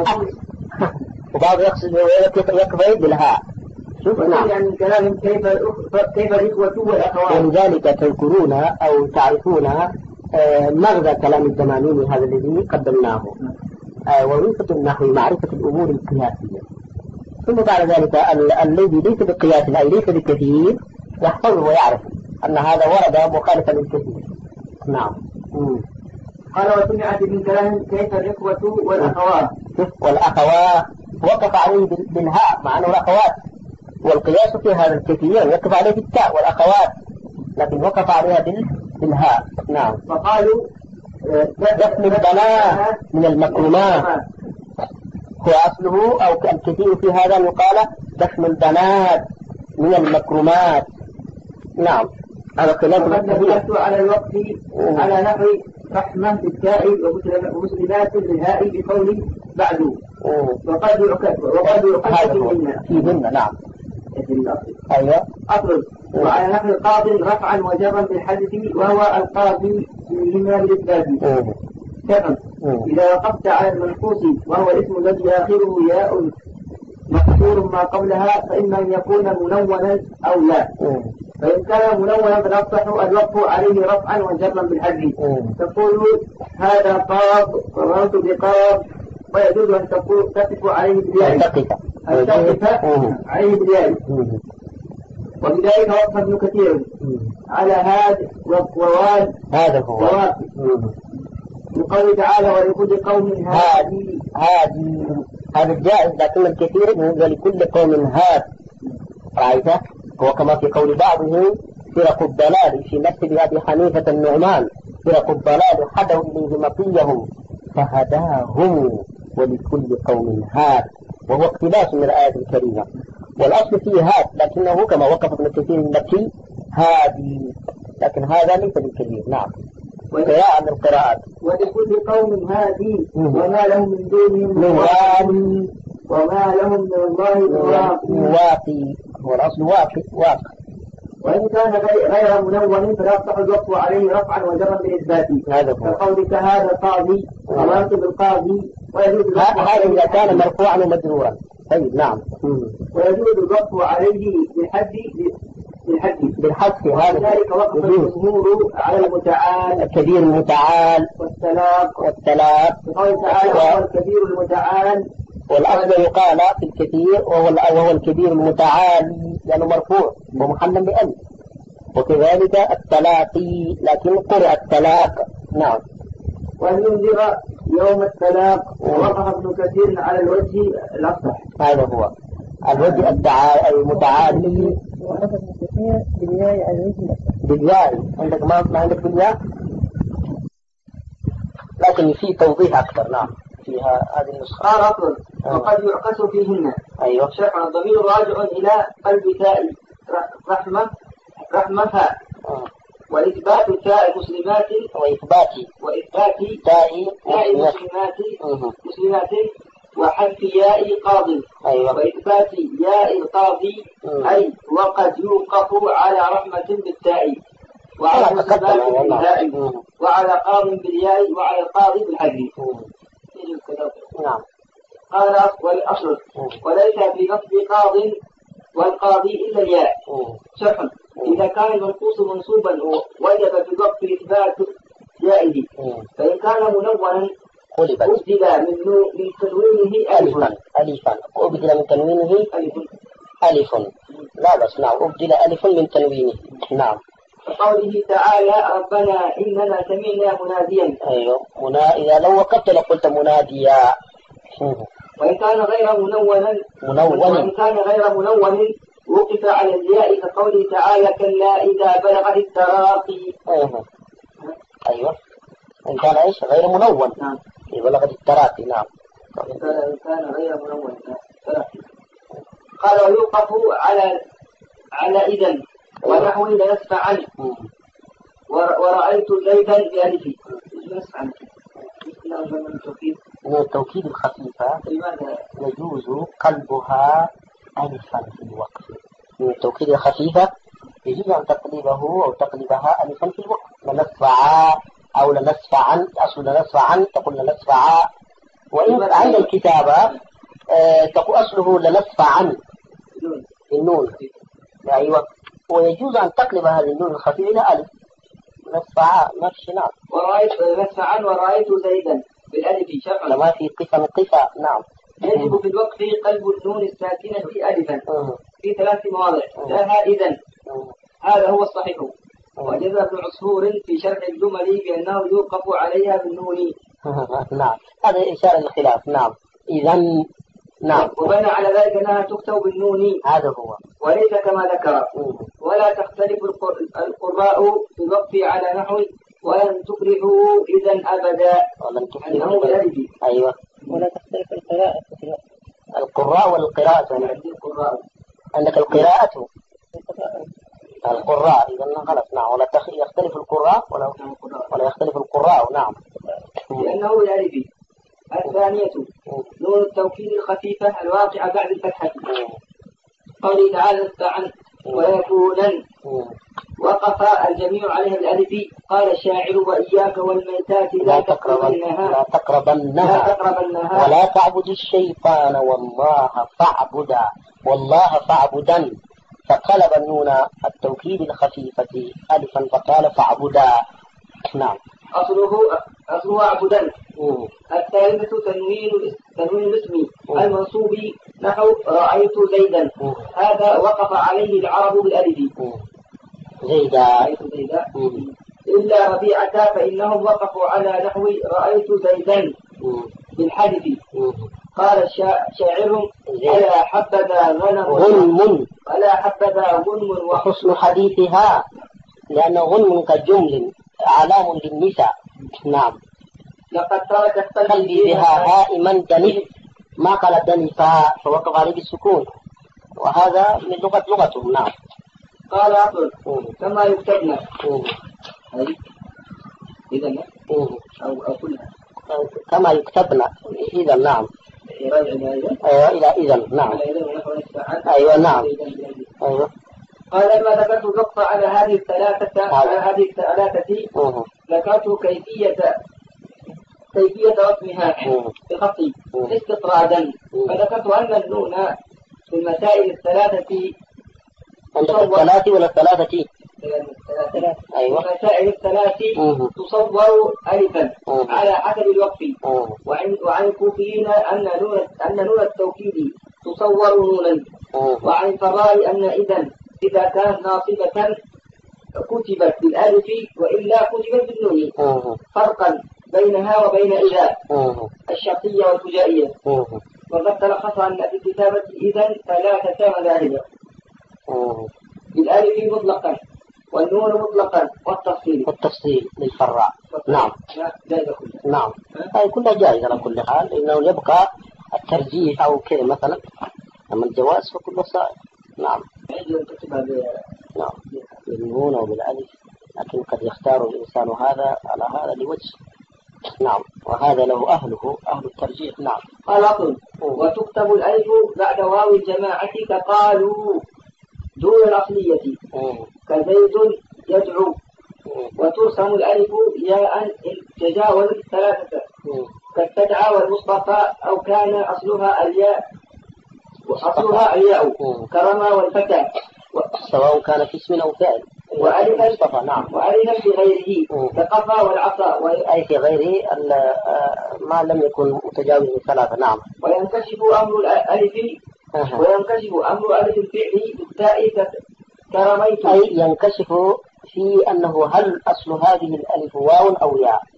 وبعض يقصد يقضي بالهاء. شوف. نعم. يعني من كلامهم كيف كيف الإخوة والأخوات. من ذلك تذكرون أو تعرفون مغزى كلام الزمانين هذا الذي قدمناه. وظيفة النحو معرفة الأمور القياسية، ثم بعد ذلك الذي ليس بقياس أي ليس بكثير يحفظه ويعرف أن هذا ورد مخالفا للكثير. نعم. مم. قال وسمعت من كلام كيف الإخوة والأخوات. والأخوات وقف عليه بالهاء مع أنه الأخوات، والقياس في هذا الكثير وقف عليه بالتاء والأخوات، لكن وقف عليها بالهاء. نعم. فقالوا دفن البنات من المكرمات، هو أصله أو الكثير في هذا يقال دفن البنات من المكرمات. نعم. هذا خلاف الكثير على الوقت على نحو رحمة بالتاء ومسلمات بالهاء بقول بعد، وقد وقد يقصد فيهن. نعم. أيوة. أصل. وعلى نحو القاضي رفعا وجرا بالحذف وهو القاضي فيهما بالإثبات. كفن. إذا وقفت على المنقوص وهو الاسم الذي آخره ياء مكسور ما قبلها فإما أن يكون منونا أو لا. فإن كان منونا فالأصح الوقف عليه رفعا وجرا بالحذف. تقول هذا قاض قررت بقاض، ويجوز أن تقول تقف عليه بالياء. أن تقف عليه بالياء. وبذلك وقف ابن كثير على هذا ووال. هذا هو من قوله تعالى ولكل قوم هادي. هادي هذا الجائز، لكن الكثير من ولكل قوم هاد. رأيته؟ هو كما في قول بعضهم فرق الضلال في مسجد أبي حنيفة النعمان، فرق الضلال حدوا إليه مطيهم فهداهم ولكل قوم هاد، وهو اقتباس من الآية الكريمة. والأصل فيه هاد، لكنه كما وقف ابن كثير المكي هادي، لكن هذا ليس بالكثير. نعم. قراءة من القراءات. ولكل قوم هادي وما لهم من دونهم من والي وما لهم من الله من واقي. هو الأصل واقي واقع. وإن كان غير منون فلا يصح الوقف عليه رفعا وجرا بالإثبات. هذا هو. كقولك هذا قاضي ومرت بالقاضي. هذا إذا كان مرفوعا ومجرورا. طيب. نعم. ويجوز الوقف عليه بالحد بالحد بالحد. هذا ذلك وقف الجمهور على المتعال الكبير المتعال والسلاق والسلاق. بقول تعالى وهو الكبير المتعال. والأصل يقال في الكثير وهو وهو الكبير المتعالي لأنه مرفوع ومحمل بألف. وكذلك التلاقي، لكن قرأ التلاق. نعم. وأن ينذر يوم التلاق. ووقف ابن كثير على الوجه الأصح. هذا هو الوجه المتعالي. وقف ابن كثير بالياء على الوجه بالياء. عندك ما ما عندك بالياء، لكن في توضيح أكثر. نعم. فيها هذه النسخة. قال أصل وقد يعكس فيهن. أيوة. شرعا الضمير راجع إلى قلب تاء رحمة رحمها. آه. وإثبات تاء مسلمات وإثبات وإثبات تاء تاء مسلمات مسلمات وحذف ياء قاضي. أيوة. وإثبات ياء القاضي أي وقد يوقف على رحمة بالتاء وعلى مسلمات بالتاء وعلى قاض بالياء وعلى القاضي بالحذف. نعم. قال والأصل وليس في نصب قاض والقاضي إلا الياء. شرحا إذا كان المنقوص منصوبا وجب في الوقت إثبات يائه. فإن كان منونا أبدل من من تنوينه ألفا ألفا أبدل من تنوينه ألف ألف. لا بس. نعم. أبدل ألف من تنوينه. نعم. قوله تعالى ربنا إننا سمعنا مناديا. أيوه. منا إذا لو وقفت لقلت مناديا. وإن كان غير منون منون وإن كان غير منون وقف على الياء كقوله تعالى كلا إذا بلغت التراقي. أيوه أيوه إن كان إيش غير منون. نعم إذا بلغت التراقي. نعم إن كان غير منون تراقي. قال ويوقف على على إذن ونحو لنسف عنه ورأيت زيدا بألف لنسف عنه. من التوكيد الخفيفة يجوز قلبها ألفا في الوقف. من التوكيد الخفيفة يجوز أن تقلبه أو تقلبها ألفا في الوقف. لنسفعا أو لنسفعا أصل لنسفعا تقول لنسفعا. وإن عند الكتابة آه تقول أصله لنسفعا النون. أيوة ويجوز أن تقلب هذه النون الخفيفة إلى ألف نسفعا نفس. نعم ورأيت نسفعا ورأيت زيدا بالألف شرعا لما في قفا قفا. نعم يجب في الوقف قلب النون الساكنة ألفا في ثلاث مواضع لها إذن. هذا هو الصحيح. وجزى ابن عصفور في شرح الجمل بأنه يوقف عليها بالنون. نعم هذا إشارة للخلاف. نعم إذن. نعم وبنى على ذلك أنها تكتب بالنون. هذا هو وليس كما ذكر. ولا تختلف القراء في الوقف على نحو ولن تفلحوا إذا أبدا. ولن تفلحوا بالألف. أيوة ولا تختلف القراءة في الوقف. القراء والقراءة عندك القراءة عندك القراءة القراء إذا غلط. نعم ولا يختلف القراء ولا ولا يختلف القراء. نعم لأنه بالألف. الثانية نون التوكيد الخفيفة الواقعة بعد الفتحة. قوله تعالى استعن ويكونن وقف الجميع عليها بالألف. قال الشاعر وإياك والميتات لا تقربنها لا تقربنها لا تقربنها ولا تعبد الشيطان والله فاعبدا والله فاعبدا. فقلب النون التوكيد الخفيفة ألفا فقال فاعبدا. نعم أصله أصله أعبدا. الثالثة تنوين تنوين الاسم المنصوب نحو رأيت زيدا. هذا وقف عليه العرب بالألف. زيدا زيدا إلا ربيعة فإنهم وقفوا على نحو رأيت زيدا بالحذف. قال الشاعر ألا حبذا غنم غنم ألا حبذا غنم وحسن حديثها لأن غنم كجمل علام للنساء. نعم لقد تركت قلبي بها هائما دنف ما قال دنفا فوقف عليه بالسكون وهذا من لغة لغتهم. نعم قال أصل كما يكتبنا إذن أو أو كلها كما يكتبنا إذا. نعم أيوة إلى إذن. نعم أيوة نعم أيوة. قال لما ذكرت الوقف على هذه الثلاثة على هذه الثلاثة ذكرت كيفية كيفية رسمها بخطي استطرادا. فذكرت أن النون في المسائل الثلاثة عندك الثلاث ولا الثلاثة؟ أيوة المسائل الثلاث تصور ألفا على حسب الوقف. وعن وعن الكوفيين أن نون أن نون التوكيد تصور نونا. وعن الفراء أن إذا إذا كانت ناصبة كتبت بالألف وإلا كتبت بالنون. فرقا بينها وبين إذا الشرطية والفجائية. وقد تلخص أن في كتابة إذا ثلاثة مذاهب بالألف مطلقا والنون مطلقا والتفصيل والتفصيل للفراء. نعم نعم هاي كلها جائزة على كل حال لأنه يبقى الترجيح أو كذا مثلا. أما الجواز فكله صائب. نعم نعم بالنون أو بالألف لكن قد يختار الإنسان هذا على هذا لوجه. نعم وهذا له أهله أهل الترجيح. نعم قال أقول وتكتب الألف بعد واو الجماعة كقالوا دون الأصلية كزيد يدعو. وترسم الألف ياء تجاوز الثلاثة كالتدعى والمصطفى أو كان أصلها الياء وأصلها الياء كرما والفتى سواء كان في اسم أو فعل. وألفا نعم وألفا في غيره كقفا والعصا أي في غيره ما لم يكن متجاوز الثلاثة. نعم وينكشف أمر الألف وينكشف أمر ألف الفعل بالتاء كرميت. أي ينكشف في أنه هل أصل هذه الألف واو أو ياء.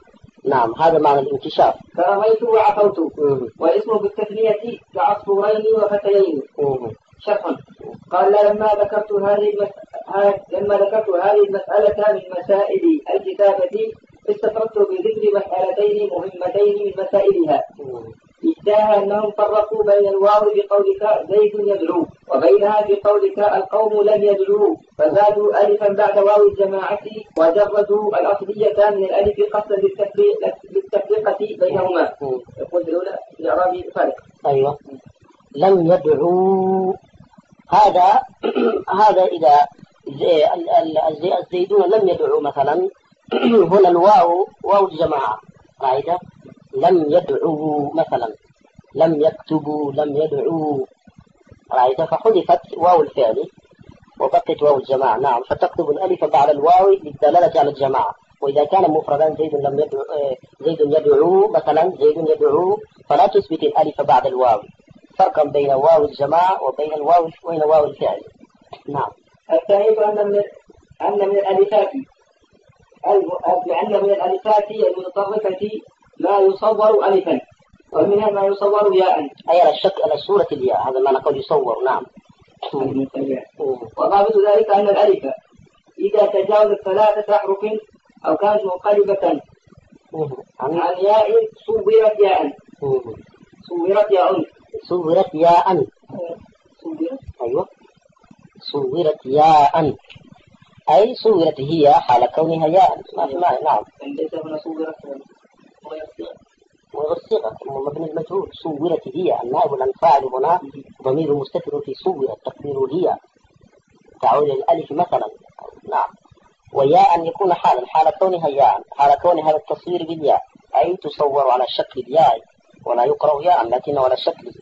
نعم هذا معنى الانكشاف. كرميت وعفوت. مم. والاسم بالتثنية كعصفورين وفتيين. مم. شرحا. قال لما ذكرت هذه المسألة لما ذكرت هذه المسألة من مسائل الكتابة استطردت بذكر مسألتين مهمتين من مسائلها. إحداها أنهم فرقوا بين الواو بقولك زيد يدعو وبينها بقولك القوم لم يدعوا فزادوا ألفا بعد واو الجماعة وجردوا الأصلية من الألف قصدا للتفرقة بينهما. يقول الأولى في الإعراب فرق. أيوة. لم يدعوا هذا هذا إذا الزيدون لم يدعوا مثلا هنا الواو واو الجماعة رأيت لم يدعوا مثلا لم يكتبوا لم يدعوا رأيت فحذفت واو الفعل وبقت واو الجماعة. نعم فتكتب الألف بعد الواو للدلالة على الجماعة. وإذا كان مفردا زيد لم يدعو زيد يدعو مثلا زيد يدعو فلا تثبت الألف بعد الواو فرقا بين واو الجماعة وبين الواو وبين واو الفعل. نعم. الثاني أن من أن من الألفات لأن من الألفات المتطرفة ما يصور ألفا ومنها ما يصور ياء. أي على الشك على صورة الياء هذا ما نقول يصور. نعم. وضابط ذلك أن الألف إذا تجاوزت ثلاثة أحرف أو كانت منقلبة عن ياء صورت ياء. صورت ياء. صورت ياء. أيوة. صورت ياء أي صورت هي حال كونها ياء. ما في معنى. نعم. ليس هنا صورت وغصيغة مبني المجهول. صورت هي النائب الفاعل هنا ضمير مستتر في صورت تقدير هي تعود الألف مثلا. نعم. وياء أن يكون حالا حال كونها ياء حال كون هذا التصوير بالياء أي تصور على شكل الياء ولا يقرأ ياء لكنه على شكله.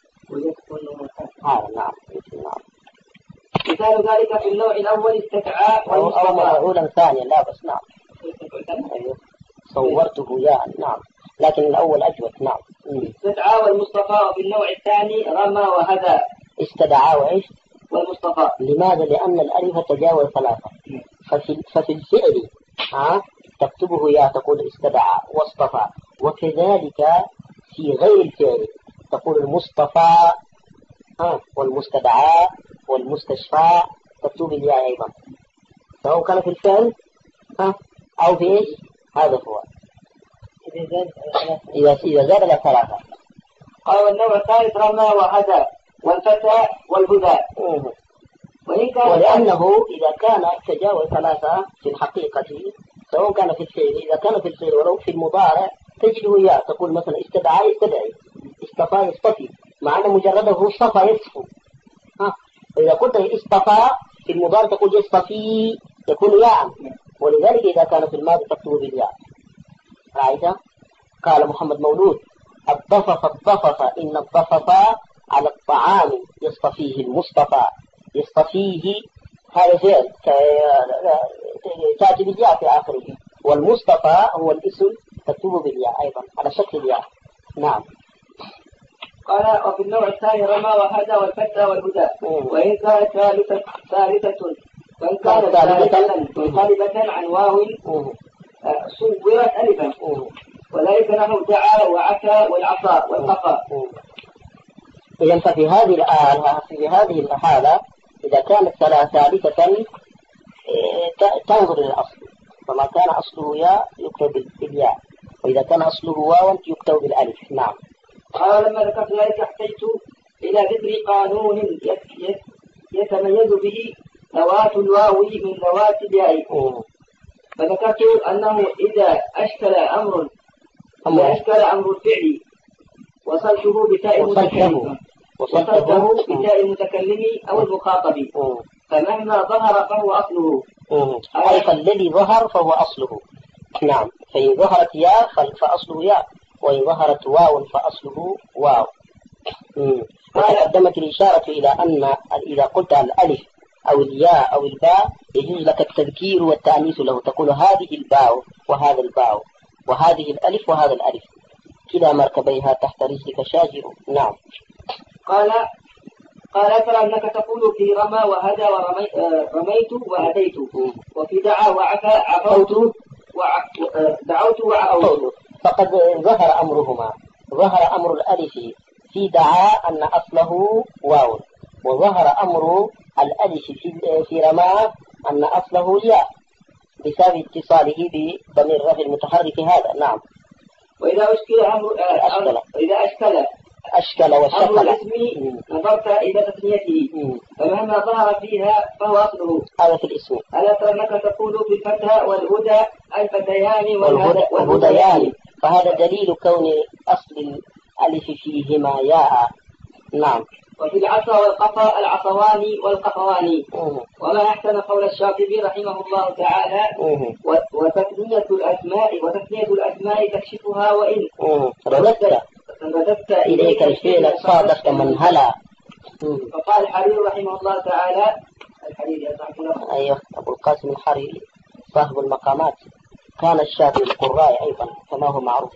هذا نعم. نعم. مثال ذلك في النوع الأول استدعاء أو أو مفعولا ثانيا لا بس. نعم. أيوه. صورته ياء. نعم. لكن الأول أجود. نعم. استدعاء والمصطفى. في النوع الثاني رمى وهدى. استدعاء وإيش والمصطفى. لماذا؟ لأن الألف تجاوز ثلاثة ففي, ففي الفعل ها تكتبه يا تقول استدعى واصطفى وكذلك في غير الفعل تقول المصطفى ها والمستدعى والمستشفى تكتب الياء أيضا سواء كان في الفعل ها أو في إيش. هذا هو إذا إذا زاد إلى ثلاثة. قال والنوع الثالث رمى وهدى والفتى والهدى. وإن كان ولأنه إذا كان تجاوز ثلاثة في الحقيقة سواء كان في الفعل إذا كان في الفعل ولو في المضارع تجده إياه تقول مثلا استدعى يستدعي اصطفى يصطفي مع أن مجرده صفى يصفو. ها إذا قلت اصطفى في المضارع تقول يصطفي يكون ياء. ولذلك إذا كان في الماضي تكتب بالياء. رأيت قال محمد مولود الضفف الضفف إن الضفف على الطعام يصطفيه المصطفى يصطفيه هذا فعل تأتي بالياء في آخره والمصطفى هو الاسم تكتب بالياء أيضا على شكل الياء. نعم. قال وفي النوع الثاني رمى وهدى والفتى والهدى. وإن كانت ثالثة ثالثة وإن كانت ثالثة منقلبة عن واو صورت ألفا وذلك نحو دعا وعكا والعصا والقفا. إذن ففي هذه الآلة في هذه الحالة إذا كانت ثالثة تنظر إلى الأصل فما كان أصله ياء يكتب بالياء وإذا كان أصله واو يكتب بالألف. نعم. قال لما ذكرت ذلك احتجت إلى ذكر قانون يتميز به ذوات الواو من ذوات الياء فذكرت أنه إذا أشكل أمر إذا أشكل أمر الفعل وصلته بتاء المتكلم وصلته بتاء المتكلم أو المخاطب فمهما ظهر فهو أصله. أي فالذي ظهر فهو أصله. نعم. فإن ظهرت ياء فأصله ياء وإن ظهرت واو فأصله واو. وتقدمت الإشارة إلى أن إذا قلت الألف أو الياء أو الباء يجوز لك التذكير والتأنيث له تقول هذه الباء وهذا الباء وهذه الألف وهذا الألف كلا مركبيها تحت رجلك شاجر. نعم. قال قال ترى أنك تقول في رمى وهدى ورميت وهديت وفي دعا وعفا عفوت دعوت وعوت. فقد ظهر أمرهما، ظهر أمر الألف في دعا أن أصله واو، وظهر أمر الألف في في رمى أن أصله ياء بسبب اتصاله بضمير الرفع المتحرك هذا. نعم. وإذا أشكل أمر أشكل إذا أشكل أشكل أمر وشكل الاسم نظرت إلى تثنيته فمهما ظهر فيها فهو أصله. هذا في الاسم. ألا ترى أنك تقول في الفتى والهدى الفتيان والهديان، فهذا دليل كون أصل الألف فيهما ياء. نعم. وفي العصا والقفا العصوان والقفوان. وما أحسن قول الشاطبي رحمه الله تعالى وتثنية الأسماء وتثنية الأسماء تكشفها وإن رددت رددت إليك الفعل صادفت من هلا. فقال الحريري رحمه الله تعالى الحريري يا أيوه أبو القاسم الحريري صاحب المقامات كان الشاطبي القراء أيضا كما هو معروف.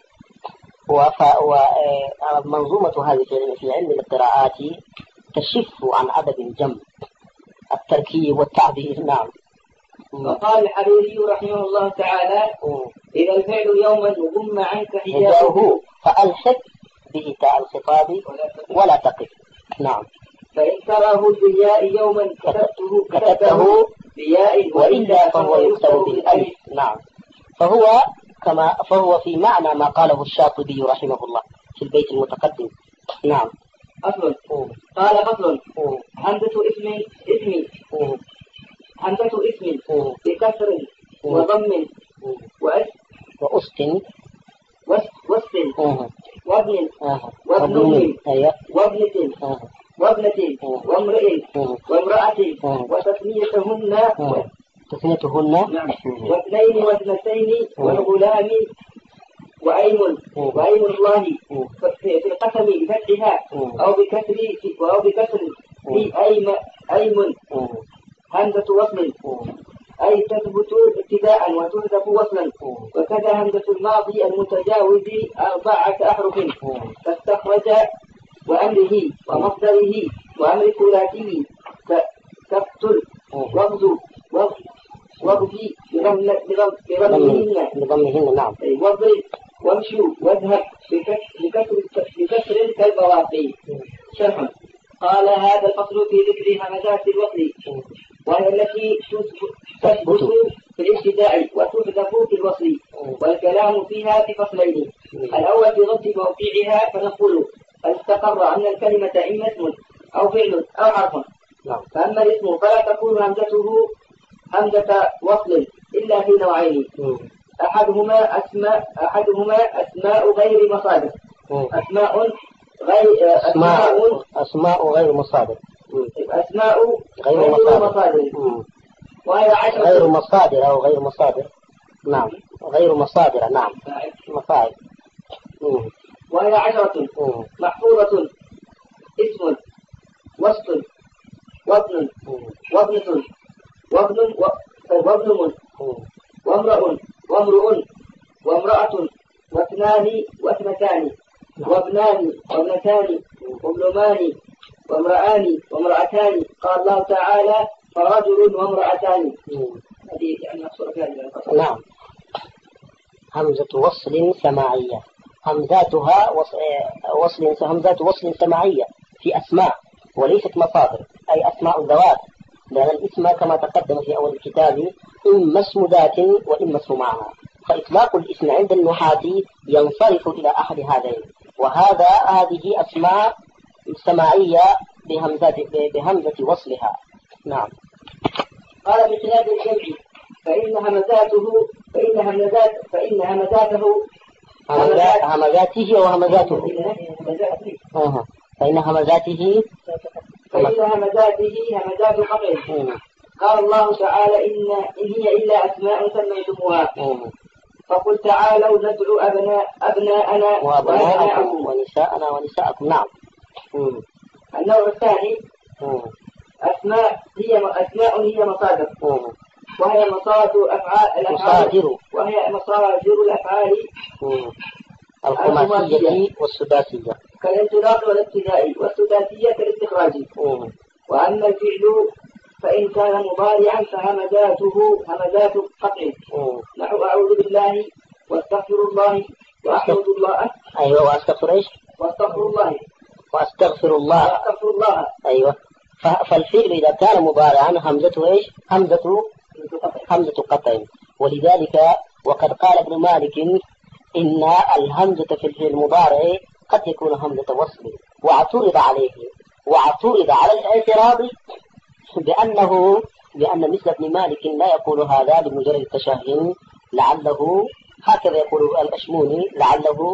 ومنظومة هذه في علم القراءات تشف عن عدد جم التركيب والتعبير. نعم. وقال الحريري رحمه الله تعالى إذا الفعل يوما ضم عنك حجابه فألحق به تاء الخطاب ولا تقف. نعم. فإن تراه بالياء يوما كتبته كتبته بياء وإلا فهو يكتب بالألف. نعم. فهو كما فهو في معنى ما قاله الشاطبي رحمه الله في البيت المتقدم. نعم. أصل قال فصل همزة اسم اسمي همزة اسم بكسر وضم وأس وأست وسط وابن وابن وابنة وابنة وامرئ وامرأة وتثنيتهن تثنيتهن واثنين واثنتين والغلام وأيم وأيم الله في القسم بفتحها أو بكسر أو بكسر في أيم أيم همزة وصل أي تثبت ابتداء وتهدف وصلا. وكذا همزة الماضي المتجاوز أربعة أحرف فاستخرج وأمره ومصدره وأمر ثلاثي كقتل وغزو واغفي بضمهن بضمهن. نعم. واضرب وامشوا واذهب بكسر بكسر كالبواقي. شرح قال هذا الفصل في ذكر همزات الوصل وهي التي تثبت في الابتداء وتحذف في الوصل والكلام فيها في فصلين. الأول في ضبط موقعها فنقول استقر أن الكلمة إما اسم أو فعل أو حرف. فأما الاسم فلا تكون همزته همزة وصل إلا في نوعين أحدهما أسماء أحدهما أسماء غير مصادر أسماء غير أسماء أسماء غير مصادر أسماء غير غير مصادر, مصادر. وهي عشرة غير مصادر أو غير مصادر. نعم. غير مصادر. نعم. مصادر. وهي عشرة محفوظة اسم وسط وابن وابنة وابن وابن وامرأ وامرؤ وامرأة واثنان واثنتان وابنان وابنتان وابنمان وامرأان وامرأتان. قال الله تعالى فرجل وامرأتان. هذه يعني أصول كاملة. نعم. همزة وصل سماعية همزاتها وصل همزات وصل سماعية في أسماء وليست مصادر أي أسماء الذوات، لأن الاسم كما تقدم في أول الكتاب إما اسم ذات وإما اسم معنى، فإطلاق الاسم عند النحاة ينصرف إلى أحد هذين، وهذا هذه أسماء سماعية بهمزة بهمزة وصلها. نعم. قال بخلاف الجمع فإن همزاته فإن همزات فإن همزاته همزات همزاته وهمزاته أه. فإن همزاته فإن همزاته همزات حقه. قال الله تعالى إن إن هي إلا أسماء سميتموها فقل تعالوا ندعو أبناء أبناءنا وأبناءكم ونساءنا ونساءكم. نعم. مم. النوع الثاني مم. أسماء هي أسماء هي مصادر مم. وهي مصادر أفعال الأفعال وهي مصادر الأفعال الخماسية والسداسية كالانطلاق والابتداء والسداسية كالاستخراج. مم. وأما الفعل فإن كان مضارعا فهمزاته همزات قطع نحو أعوذ بالله واستغفر الله وأحمد الله. أيوة وأستغفر إيش؟ واستغفر الله وأستغفر الله واستغفر الله. أيوة. فالفعل إذا كان مضارعا همزته إيش؟ همزة همزة قطع. ولذلك وقد قال ابن مالك إن الهمزة في الفعل المضارع قد يكون همزة وصل، واعترض عليه واعترض على الاعتراض بأنه بأن مثل ابن مالك لا يقول هذا بمجرد التشهي، لعله هكذا يقول الأشموني لعله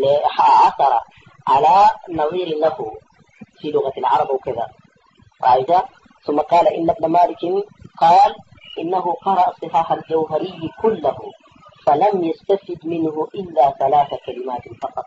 عثر على نظير له في لغة العرب وكذا. قاعدة. ثم قال إن ابن مالك قال إنه قرأ صحاح الجوهري كله فلم يستفد منه إلا ثلاث كلمات فقط،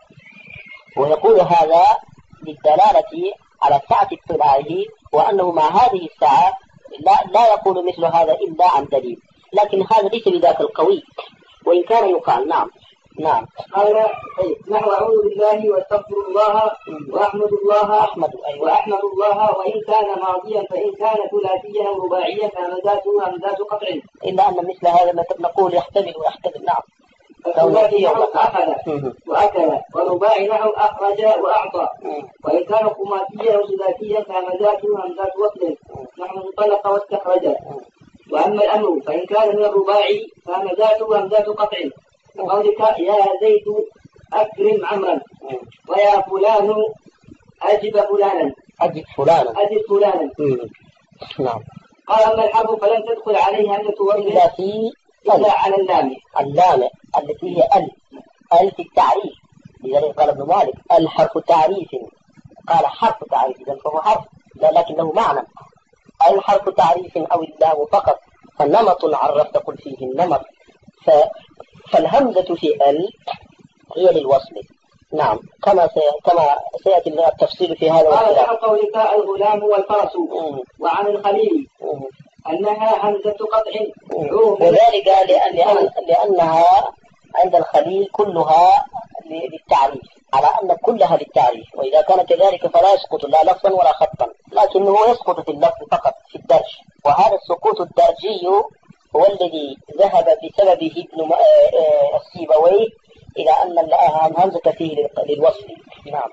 ويقول هذا للدلالة على سعة اطلاعه، وأنه مع هذه السعة لا, لا يقول مثل هذا إلا عن دليل، لكن هذا ليس بذاك القوي وإن كان يقال. نعم نعم. قال نحو أعوذ بالله واستغفر الله وأحمد الله أحمد أيوة. وأحمد الله وإن كان ماضيا فإن كان ثلاثيا أو رباعيا فهمزاته همزات قطع، إلا أن مثل هذا نقول يحتمل ويحتمل. نعم. الثلاثي نحو أخذ وأكل، والرباعي نحو أخرج وأعطى، وإن كان خماسيا أو ثلاثيا فهمزاته همزات وصل نحو انطلق واستخرج. وأما الأمر فإن كان من الرباعي فهمزاته همزات قطع قولك يا زيد أكرم عمرا ويا فلان أجب فلانا أجب فلانا أجب فلانا. نعم. قال أما الحرف فلن تدخل عليه همزة وصل إلا في إلا على اللام اللام التي هي ال ال في التعريف. لذلك قال ابن مالك الحرف تعريف، قال حرف تعريف إذا فهو حرف لكنه معنى. الحرف تعريف أو اللام فقط، فالنمط عرفت قل فيه النمط، ف... فالهمزة في ال هي للوصل. نعم. كما سي... كما سيأتي لنا التفصيل في هذا. قال عن قولك الغلام والفرس وعن الخليل أنها همزة قطع، وذلك لأن... لأن... لأنها عند الخليل كلها للتعريف، على أن كلها للتعريف، وإذا كان كذلك فلا يسقط لا لفظا ولا خطا، لكنه يسقط في اللفظ فقط في الدرج. وهذا السقوط الدرجي هو الذي ذهب بسببه ابن السيبويه إلى أن الهمزة فيه للوصل. نعم.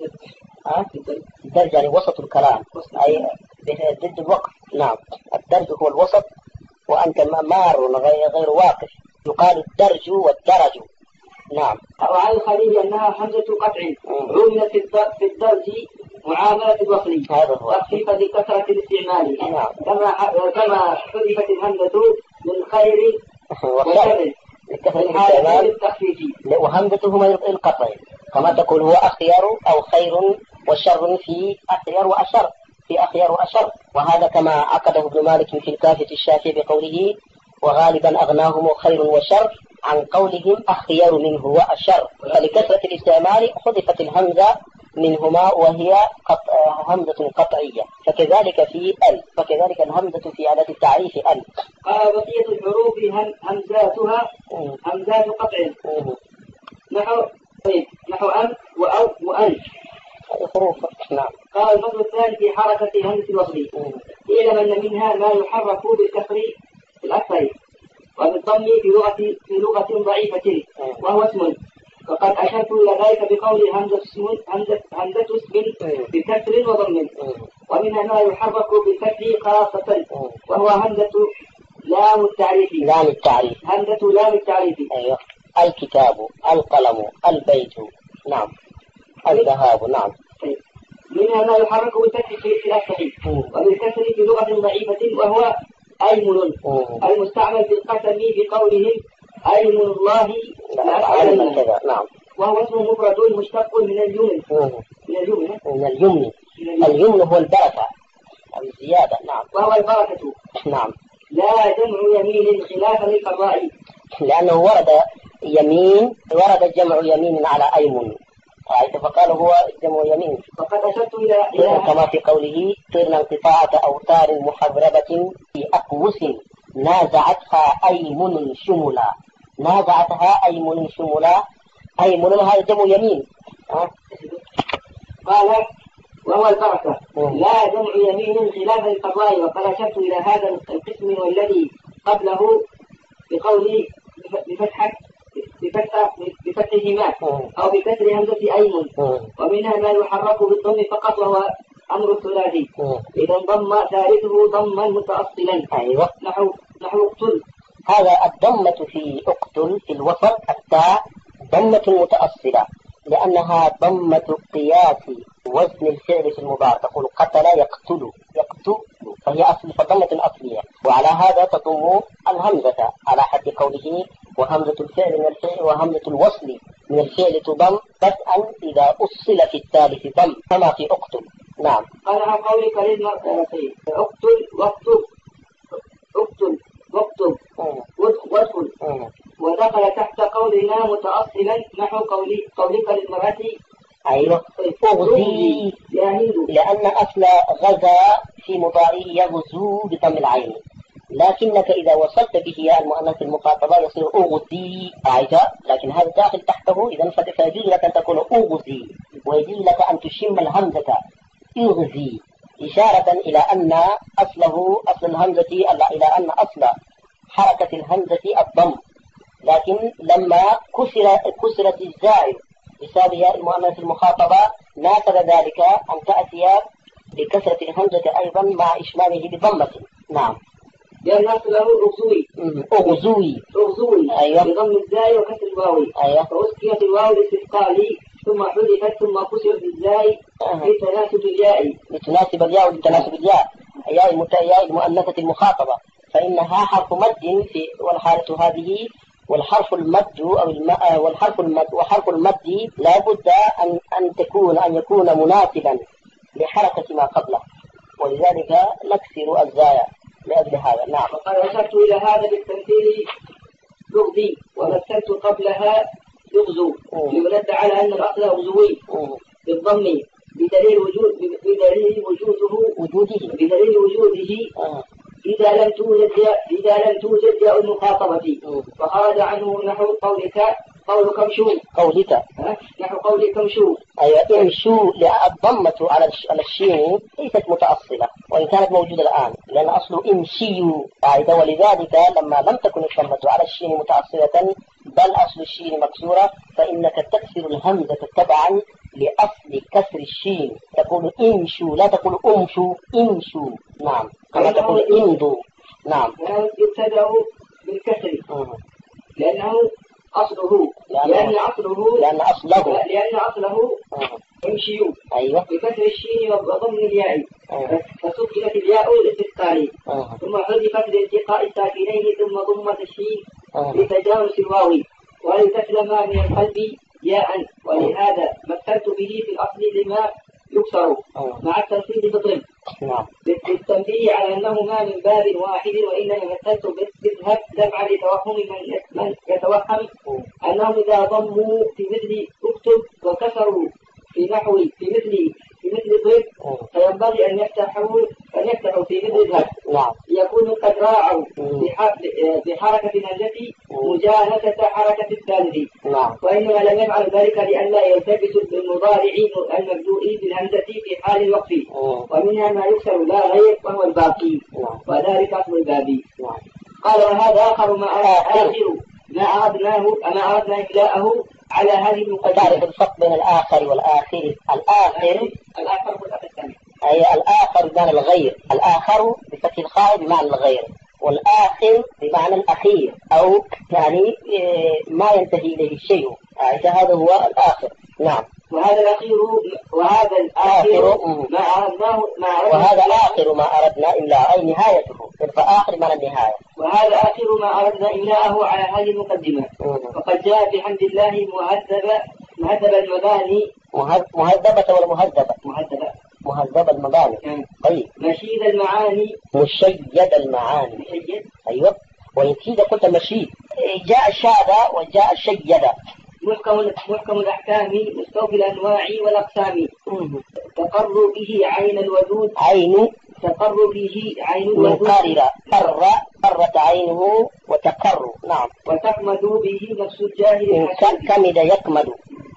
الدرج يعني وسط الكلام، أي ضد الوقف. نعم. الدرج هو الوسط، وأنت مار غير واقف، يقال الدرج والدرج. نعم. وعن الخليل أنها همزة قطع عملت في الدرج معاملة الوصل وخفيف لكثرة الاستعمال. نعم. كما كما حذفت الهمزة من خير وشر لكثرة الاستعمال التخفيف، وهمزته القطع، كما تقول هو أخير أو خير وشر في أخير وأشر في أخير وأشر. وهذا كما عقده ابن مالك في الكافية الشافية بقوله وغالبا أغناهم خير وشر عن قولهم أخير منه وأشر، فلكثرة الاستعمال حذفت الهمزة منهما وهي قطع همزة قطعية. فكذلك في ال فكذلك الهمزة في عدد التعريف ال. قال بقية الحروف همزاتها همزات قطع نحو نحو أم وأو وأن حروف. نعم. قال الفصل الثاني في حركة همزة الوصل اعلم أن منها ما يحرك بالكسر في الأكثر وبالضم في لغة في لغة ضعيفة وهو اسم، وقد أشرت إلى ذلك بقول همزة اسم همزة همزة اسم بكسر وضم. ومنها ما يحرك بالفتح خاصة وهو همزة لام التعريف. لام التعريف. همزة لام التعريف. أيوه. الكتاب، القلم، البيت. نعم. الذهاب. نعم. منها ما يحرك بالفتح في الأفتح وبالكسر في لغة ضعيفة وهو أيمن المستعمل في القسم بقولهم أيمن الله لأفعلن كذا. نعم. وهو اسم مفرد مشتق من اليمن من اليمن من اليمن اليمن هو البركة أو الزيادة. نعم. وهو البركة. نعم. لا جمع يمين خلافا للقضاء، لأنه ورد يمين ورد جمع يمين على أيمن، فقال هو جمع يمين. فقد أشرت إلى كما في قوله طرنا انقطاعة أوتار محربة في أقوس نازعتها أيمن شملا. نازعتها أيمن شملا. أيمن هذا جمع يمين. قال وهو البركة لا جمع يمين خلاف القضاء. وقد أشرت إلى هذا القسم والذي قبله بقولي بفتحة بفتح بفتحهما أو بكسر همزة أيمن. ومنها ما يحرك بالضم فقط وهو أمر الثلاثي إذا انضم ثالثه ضما متأصلا. أيوة. نحو نحو اقتل. هذا الضمة في اقتل في الوسط التاء ضمة متأصلة لأنها ضمة قياس وزن الفعل في المضارع. تقول قتل يقتل يقتل فهي أصل فضمة أصلية. وعلى هذا تضم الهمزة على حد قوله وهمزة الفعل من الفعل وهمزة الوصل من الفعل تضم بدءا إذا أصل في الثالث ضم كما في اقتل. نعم. قال عن قولك للمرأة اقتل واكتب اقتل واكتب وادخل ودخل تحت قولنا متأصلا نحو قولي قولك للمرأة أيوة أغزي لأن أصل غزا في مضارعه يغزو بضم العين، لكنك إذا وصلت به يا المؤنث المخاطبة يصير أغزي أعجا، لكن هذا داخل تحته إذا فيجوز لك أن تقول أغزي ويجوز لك أن تشم الهمزة أغزي إشارة إلى أن أصله أصل الهمزة إلى أن أصل حركة الهمزة الضم، لكن لما كسر كسرت الزاي بسبب ياء المؤنث المخاطبة ناسب ذلك أن تأتي بكسرة الهمزة أيضا مع إشمامه بضمة. نعم. لأن أصله أغزوي أغزوي أغزوي أيوة. بضم الزاي وكسر الواو. أيوة. فأسكنت الواو الاستثقالي ثم حذفت ثم كسرت الزاي لتناسب الياء لتناسب الياء لتناسب الياء ياء المؤنثة المخاطبة، فإنها حرف مد في والحالة هذه والحرف المد أو الماء والحرف المد وحرف المد لا بد أن أن تكون أن يكون مناسبا لحركة ما قبله، ولذلك نكسر الزايا لأجل هذا. نعم. وقد أشرت إلى هذا بالتمثيل يغزي ومثلت قبلها يغزو ليرد على أن الأصل أغزوي بالضم بدليل وجود بدليل وجوده وجوده بدليل وجوده آه. إذا لم توجد إذا لم توجد ياء المخاطبة فخرج عنه نحو قولك قولك امشوا قولك نحو قولك امشوا. أي امشوا الضمة على على الشين ليست متأصلة وإن كانت موجودة الآن لأن أصله امشيوا قاعدة، ولذلك لما لم تكن الضمة على الشين متأصلة بل أصل الشين مكسورة فإنك تكسر الهمزة تبعا لأصل كسر الشين، تقول امشوا لا تقول امشوا امشوا. نعم. كما تقول امضوا. نعم. يبتدأ بالكسر لأنه أصله لأن أصله لأن أصله لأن أصله امشيوا أيوة بكسر الشين وضم الياء فسكنت الياء الاستثقالي ثم حذفت لالتقاء الساكنين ثم ضمت الشين لتجاوز الواو ولتسلم من القلب ياء، ولهذا مثلت به في الأصل لما يكسر مع التنفيذ بضم للتنبيه على أنه ما من باب واحد وإنما مثلت باذهب دفعا لتوهم من, من يتوهم أنهم إذا ضموا في مثل اكتب وكسروا في نحو في مثل في مثل ضرب فينبغي أن يفتحوا أن يفتحوا في مثل اذهب يكونوا قد راعوا بحركة التي مجانسة حركة الثالث، وإنما لم يفعل ذلك لئلا يلتبس بالمضارع المبدوء بالهمزة في حال الوقف، ومنها ما يكسر لا غير وهو الباقي وذلك أصل البابي. قال وهذا آخر ما آخر ما أردناه ما أردنا إملاءه على هذه المقدمة. تعرف الفرق بين الآخر والآخر؟ الآخر الآخر والآخر أي الآخر بمعنى الغير، الآخر بفتح الخاء بمعنى الغير، والآخر بمعنى الأخير أو يعني ما ينتهي إليه الشيء، هذا هو الآخر. نعم. وهذا الأخير وهذا الآخر ما أردناه ما أردنا وهذا آخر ما أردنا إلا أي نهايته، فآخر معنى النهاية. وهذا آخر ما أردنا إملاءه على هذه المقدمة. وقد جاء بحمد الله مهذبة مهذبة المباني مهذبة ولا مهذبة؟ مهذبة مهذبة المباني. طيب. مشيد المعاني مشيد المعاني. مشيد. أيوة. وإن كذا قلت مشيد جاء الشادة وجاء الشيدة. محكم محكم الأحكام مستوفي الأنواع والأقسام تقر به عين الودود عين تقر به عين الودود قرر قر قرت عينه وتقر. نعم. وتقمد به نفس الجاهل كمد يكمد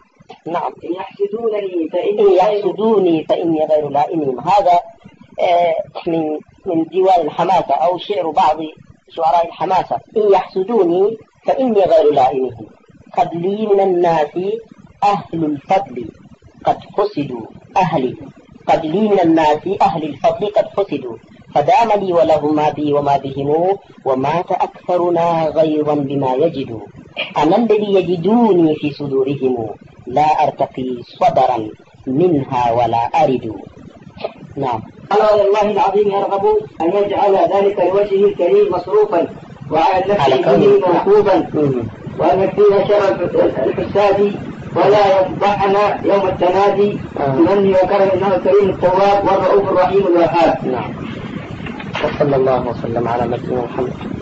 نعم. إن يحسدونني إن فإني يحسدوني فإني غير لائمهم. هذا آه من من ديوان الحماسة أو شعر بعض شعراء الحماسة. إن يحسدوني فإني غير لائمهم، قد لي من الناس أهل الفضل قد حسدوا أهلي، قد لي من الناس أهل الفضل قد حسدوا، فدام لي ولهم ما بي وما بهم، ومات أكثرنا غيظا بما يجدوا. أنا الذي يجدوني في صدورهم، لا أرتقي صدرا منها ولا أرد. نعم. على الله العظيم يرغب أن يجعل ذلك لوجهه الكريم مصروفا، وعلى النفس به موقوفا، وأن يكفينا شر الحساد ولا يفضحنا يوم التنادي بمنه وكرم إنه الكريم التواب والرؤوف الرحيم الوهاب. نعم. وصلى الله وسلم على نبينا محمد.